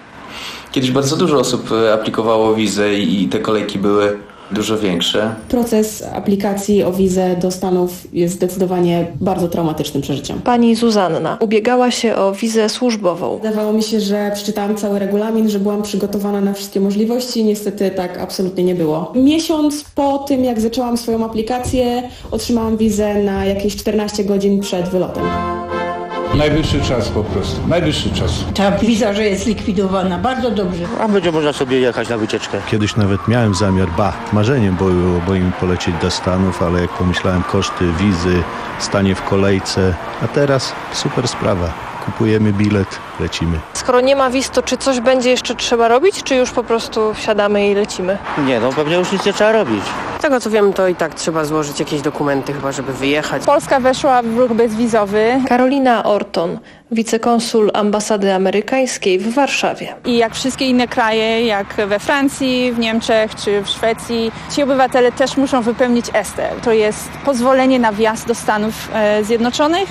Kiedyś bardzo dużo osób aplikowało wizę i te kolejki były dużo większe. Proces aplikacji o wizę do Stanów jest zdecydowanie bardzo traumatycznym przeżyciem. Pani Zuzanna ubiegała się o wizę służbową. Wydawało mi się, że przeczytałam cały regulamin, że byłam przygotowana na wszystkie możliwości. Niestety tak absolutnie nie było. Miesiąc po tym, jak zaczęłam swoją aplikację, otrzymałam wizę na jakieś czternaście godzin przed wylotem. Najwyższy czas po prostu, najwyższy czas. Ta wiza, że jest likwidowana, bardzo dobrze. A będzie można sobie jechać na wycieczkę. Kiedyś nawet miałem zamiar, ba, marzeniem było moim polecieć do Stanów, ale jak pomyślałem koszty wizy, stanie w kolejce, a teraz super sprawa. Kupujemy bilet, lecimy. Skoro nie ma wiz, to czy coś będzie jeszcze trzeba robić, czy już po prostu wsiadamy i lecimy? Nie, no pewnie już nic nie trzeba robić. Z tego co wiem, to i tak trzeba złożyć jakieś dokumenty chyba, żeby wyjechać. Polska weszła w ruch bezwizowy. Karolina Orton, wicekonsul ambasady amerykańskiej w Warszawie. I jak wszystkie inne kraje, jak we Francji, w Niemczech czy w Szwecji, ci obywatele też muszą wypełnić E S T E. To jest pozwolenie na wjazd do Stanów Zjednoczonych.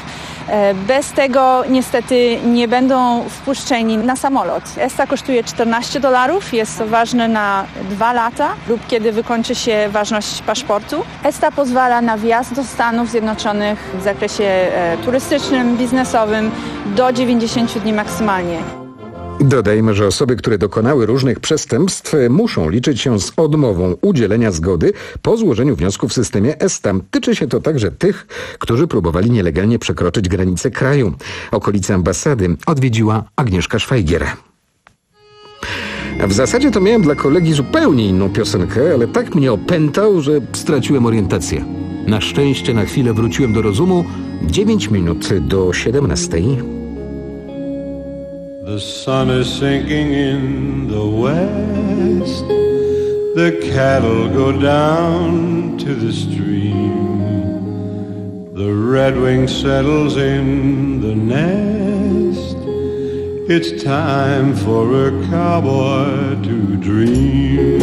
Bez tego niestety nie będą wpuszczeni na samolot. E S T A kosztuje czternaście dolarów, jest to ważne na dwa lata lub kiedy wykończy się ważność paszportu. E S T A pozwala na wjazd do Stanów Zjednoczonych w zakresie e, turystycznym, biznesowym do dziewięćdziesięciu dni maksymalnie. Dodajmy, że osoby, które dokonały różnych przestępstw, muszą liczyć się z odmową udzielenia zgody po złożeniu wniosku w systemie E S T A. Tyczy się to także tych, którzy próbowali nielegalnie przekroczyć granice kraju. Okolice ambasady odwiedziła Agnieszka Szwajgier. W zasadzie to miałem dla kolegi zupełnie inną piosenkę, ale tak mnie opętał, że straciłem orientację. Na szczęście na chwilę wróciłem do rozumu. dziewięć minut do siedemnastej. The sun is sinking in the west. The cattle go down to the stream. The redwing settles in the nest. It's time for a cowboy to dream.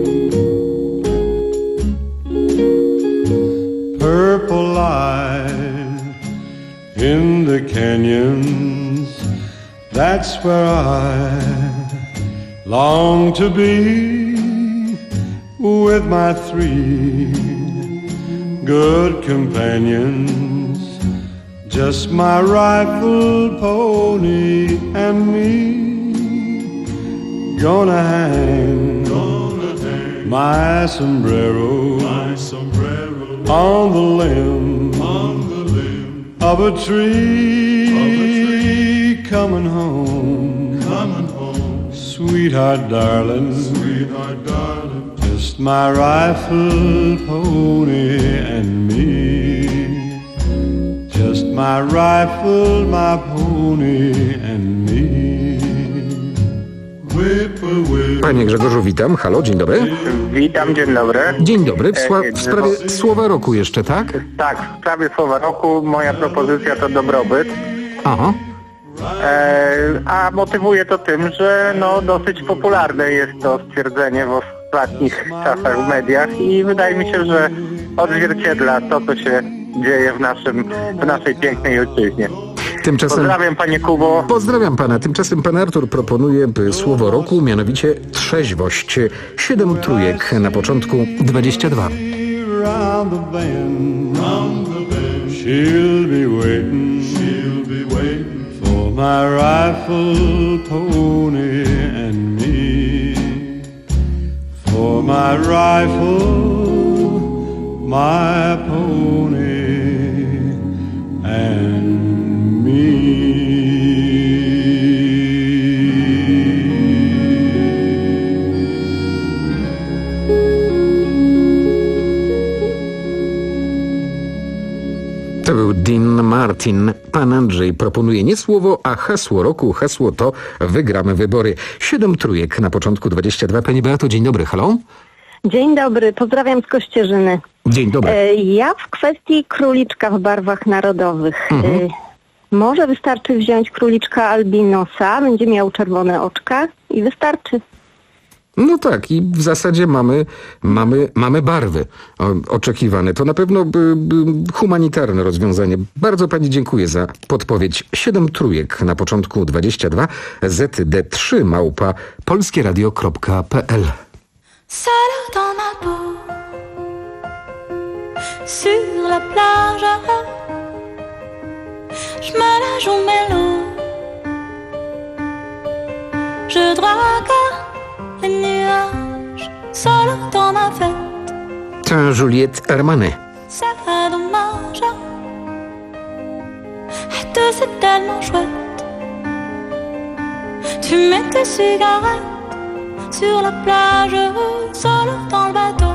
Purple light in the canyons, that's where I long to be. with my three good companions, just my rifle, pony, and me. Gonna hang, gonna hang my sombrero, my sombrero on the limb, on the limb of a tree, of a tree. Coming home, coming home, sweetheart, darling, sweetheart, darling, just my rifle, pony, and me. Just my rifle, my pony, and me. Panie Grzegorzu, witam. Halo, dzień dobry. Witam, dzień dobry. Dzień dobry. W, sła- w sprawie Słowa Roku jeszcze, tak? Tak, w sprawie Słowa Roku moja propozycja to dobrobyt. Aha. E, a motywuje to tym, że no dosyć popularne jest to stwierdzenie w ostatnich czasach w mediach i wydaje mi się, że odzwierciedla to, co się dzieje w naszym, w naszej pięknej ojczyźnie. Tymczasem... Pozdrawiam, panie Kubo. Pozdrawiam pana. Tymczasem pan Artur proponuje Słowo Roku, mianowicie trzeźwość. Siedem trójek na początku dwadzieścia dwa. She'll be waiting, she'll be waiting for my rifle, pony, and me. For my rifle, my pony, and me. To był Dean Martin. Pan Andrzej proponuje nie słowo, a hasło roku. Hasło to wygramy wybory. Siedem trójek na początku dwadzieścia dwa. Pani Beato, dzień dobry. Halo? Dzień dobry, pozdrawiam z Kościerzyny. Dzień dobry. E, ja w kwestii króliczka w barwach narodowych. Mhm. E, może wystarczy wziąć króliczka albinosa, będzie miał czerwone oczka i wystarczy. No tak, i w zasadzie mamy, mamy, mamy barwy o, oczekiwane. To na pewno by, by humanitarne rozwiązanie. Bardzo pani dziękuję za podpowiedź. Siedem trójek na początku dwadzieścia dwa, Z D trzy małpa polskieradio kropka p l. Seule dans ma peau, sur la plage, je me la joue mélo, je drague les nuages, seule dans ma fête. To Juliette Armanet. C'est dommage, et tout c'est tellement chouette. Tu mets tes cigarettes sur la plage, seul dans le bateau.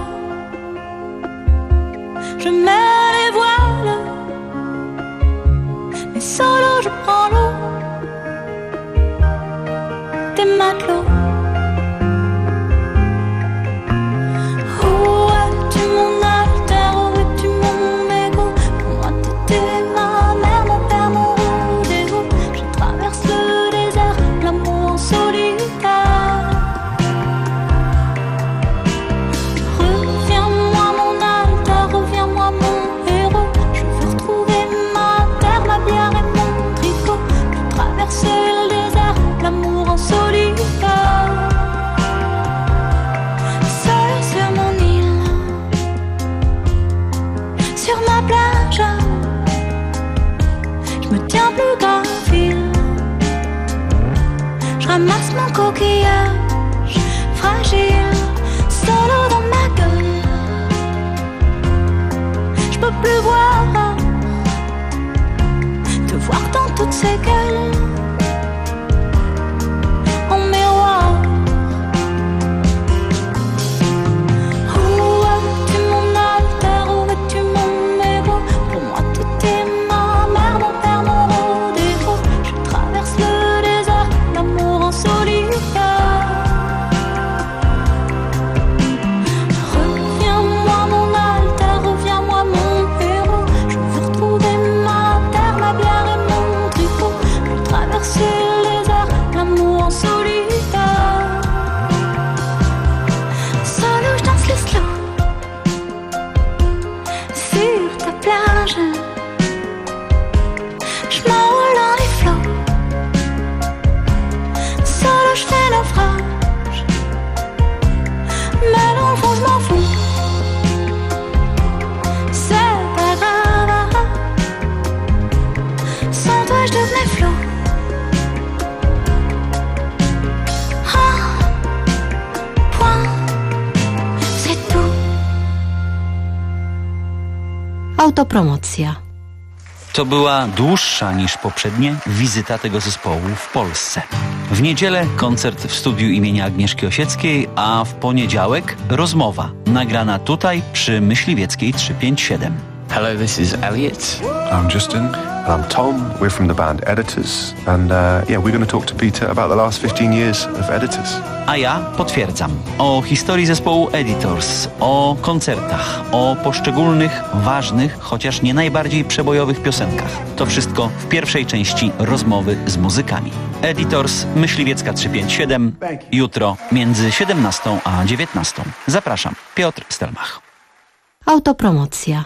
Je mets les voiles, mais solo je prends l'eau des matelots. Où es-tu mon alter, où es-tu mon égo? Pour moi t'étais ma mère, mon père, mon rendez-vous. Je traverse le désert, l'amour en solitaire. Reviens-moi mon alter, reviens-moi mon héros. Je veux retrouver ma terre, ma bière et mon tricot. Je traverse le désert, l'amour en solitaire. Seul sur mon île, sur ma plage, je me tiens plus qu'un fil. Je ramasse mon coquillage fragile, solo dans ma gueule. Je peux plus voir, te voir dans toutes ces gueules. En miroir. Où es-tu mon alter, où es-tu mon égo? Pour moi t'étais ma mère, mon père, mon rendez-vous. Je traverse le désert, l'amour en solitaire. Reviens-moi mon alter, reviens-moi mon héros. Je veux retrouver ma terre, ma bière et mon tricot. Je traverse Autopromocja. To była dłuższa niż poprzednie wizyta tego zespołu w Polsce. W niedzielę koncert w studiu imienia Agnieszki Osieckiej, a w poniedziałek rozmowa nagrana tutaj przy Myśliwieckiej trzysta pięćdziesiąt siedem. Hello, this is Elliot. I'm Justin. I'm Tom. We're from the band Editors. And uh, yeah, we're going to talk to Peter about the last fifteen years of Editors. A ja potwierdzam. O historii zespołu Editors, o koncertach, o poszczególnych, ważnych, chociaż nie najbardziej przebojowych piosenkach. To wszystko w pierwszej części rozmowy z muzykami. Editors, Myśliwiecka trzysta pięćdziesiąt siedem. Jutro między siedemnastą a dziewiętnastą. Zapraszam. Piotr Stelmach. Autopromocja.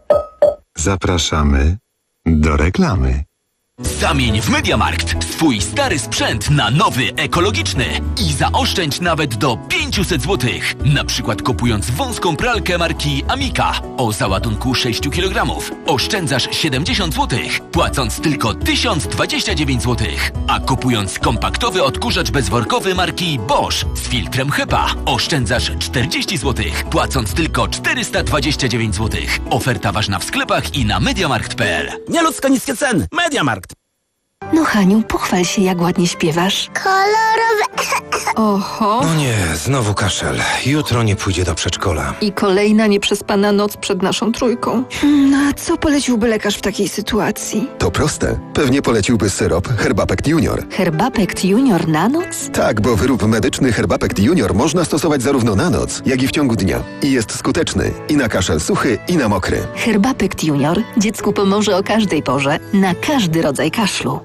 Zapraszamy do reklamy. Zamień w MediaMarkt swój stary sprzęt na nowy, ekologiczny i zaoszczędź nawet do pięćset złotych. Na przykład kupując wąską pralkę marki Amica o załadunku sześć kilogramów oszczędzasz siedemdziesiąt złotych, płacąc tylko tysiąc dwadzieścia dziewięć złotych. A kupując kompaktowy odkurzacz bezworkowy marki Bosch z filtrem HEPA oszczędzasz czterdzieści złotych, płacąc tylko czterysta dwadzieścia dziewięć złotych. Oferta ważna w sklepach i na mediamarkt kropka p l. Nieludzko niskie ceny. MediaMarkt. No Haniu, pochwal się, jak ładnie śpiewasz. Kolorowe. Oho. No nie, znowu kaszel. Jutro nie pójdzie do przedszkola. I kolejna nieprzespana noc przed naszą trójką. No a co poleciłby lekarz w takiej sytuacji? To proste. Pewnie poleciłby syrop Herbapekt Junior. Herbapekt Junior na noc? Tak, bo wyrób medyczny Herbapekt Junior można stosować zarówno na noc, jak i w ciągu dnia. I jest skuteczny i na kaszel suchy, i na mokry. Herbapekt Junior dziecku pomoże o każdej porze, na każdy rodzaj kaszlu.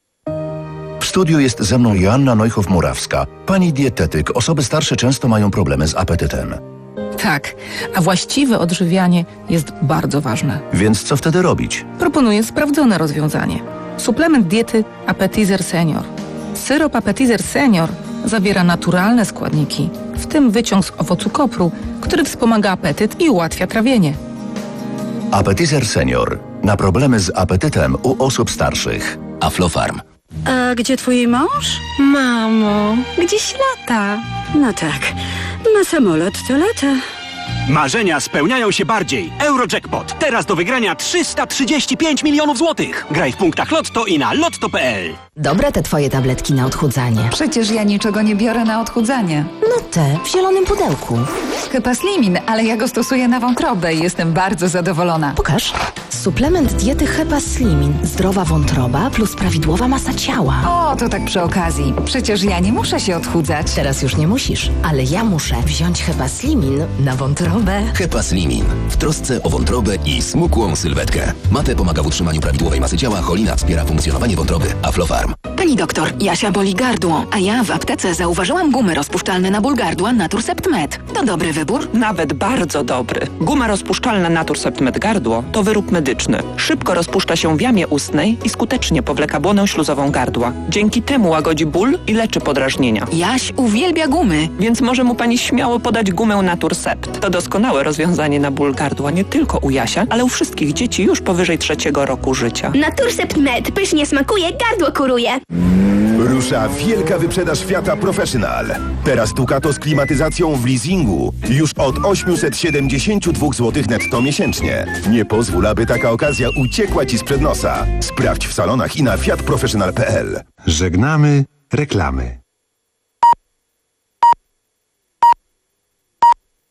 W studiu jest ze mną Joanna Neuchow-Murawska. Pani dietetyk, osoby starsze często mają problemy z apetytem. Tak, a właściwe odżywianie jest bardzo ważne. Więc co wtedy robić? Proponuję sprawdzone rozwiązanie. Suplement diety Appetizer Senior. Syrop Appetizer Senior zawiera naturalne składniki, w tym wyciąg z owocu kopru, który wspomaga apetyt i ułatwia trawienie. Appetizer Senior. Na problemy z apetytem u osób starszych. Aflofarm. A gdzie twój mąż? Mamo, gdzieś lata. No tak, na samolot to lata. Marzenia spełniają się bardziej. Eurojackpot. Teraz do wygrania trzysta trzydzieści pięć milionów złotych. Graj w punktach Lotto i na lotto kropka p l. Dobre te twoje tabletki na odchudzanie. Przecież ja niczego nie biorę na odchudzanie. No te, w zielonym pudełku. Hepaslimin, ale ja go stosuję na wątrobę i jestem bardzo zadowolona. Pokaż. Suplement diety Hepaslimin. Zdrowa wątroba plus prawidłowa masa ciała. O, to tak przy okazji. Przecież ja nie muszę się odchudzać. Teraz już nie musisz, ale ja muszę wziąć Hepaslimin na wątrobę. Hepaslimin. W trosce o wątrobę i smukłą sylwetkę. Mate pomaga w utrzymaniu prawidłowej masy ciała, cholina wspiera funkcjonowanie wątroby. Aflofarm. Pani doktor, Jasia boli gardło, a ja w aptece zauważyłam gumy rozpuszczalne na ból gardła Naturcept Med. To dobry wybór? Nawet bardzo dobry. Guma rozpuszczalna Naturcept Med gardło to wyrób medyczny. Szybko rozpuszcza się w jamie ustnej i skutecznie powleka błonę śluzową gardła. Dzięki temu łagodzi ból i leczy podrażnienia. Jaś uwielbia gumy. Więc może mu pani śmiało podać gumę Naturcept. To doskonałe rozwiązanie na ból gardła nie tylko u Jasia, ale u wszystkich dzieci już powyżej trzeciego roku życia. Naturcept Med pysznie smakuje, gardło kuruje. Rusza wielka wyprzedaż Fiata Professional. Teraz Ducato z klimatyzacją w leasingu. Już od osiemset siedemdziesiąt dwa złotych netto miesięcznie. Nie pozwól, aby taka okazja uciekła Ci sprzed nosa. Sprawdź w salonach i na fiat professional kropka p l. Żegnamy reklamy.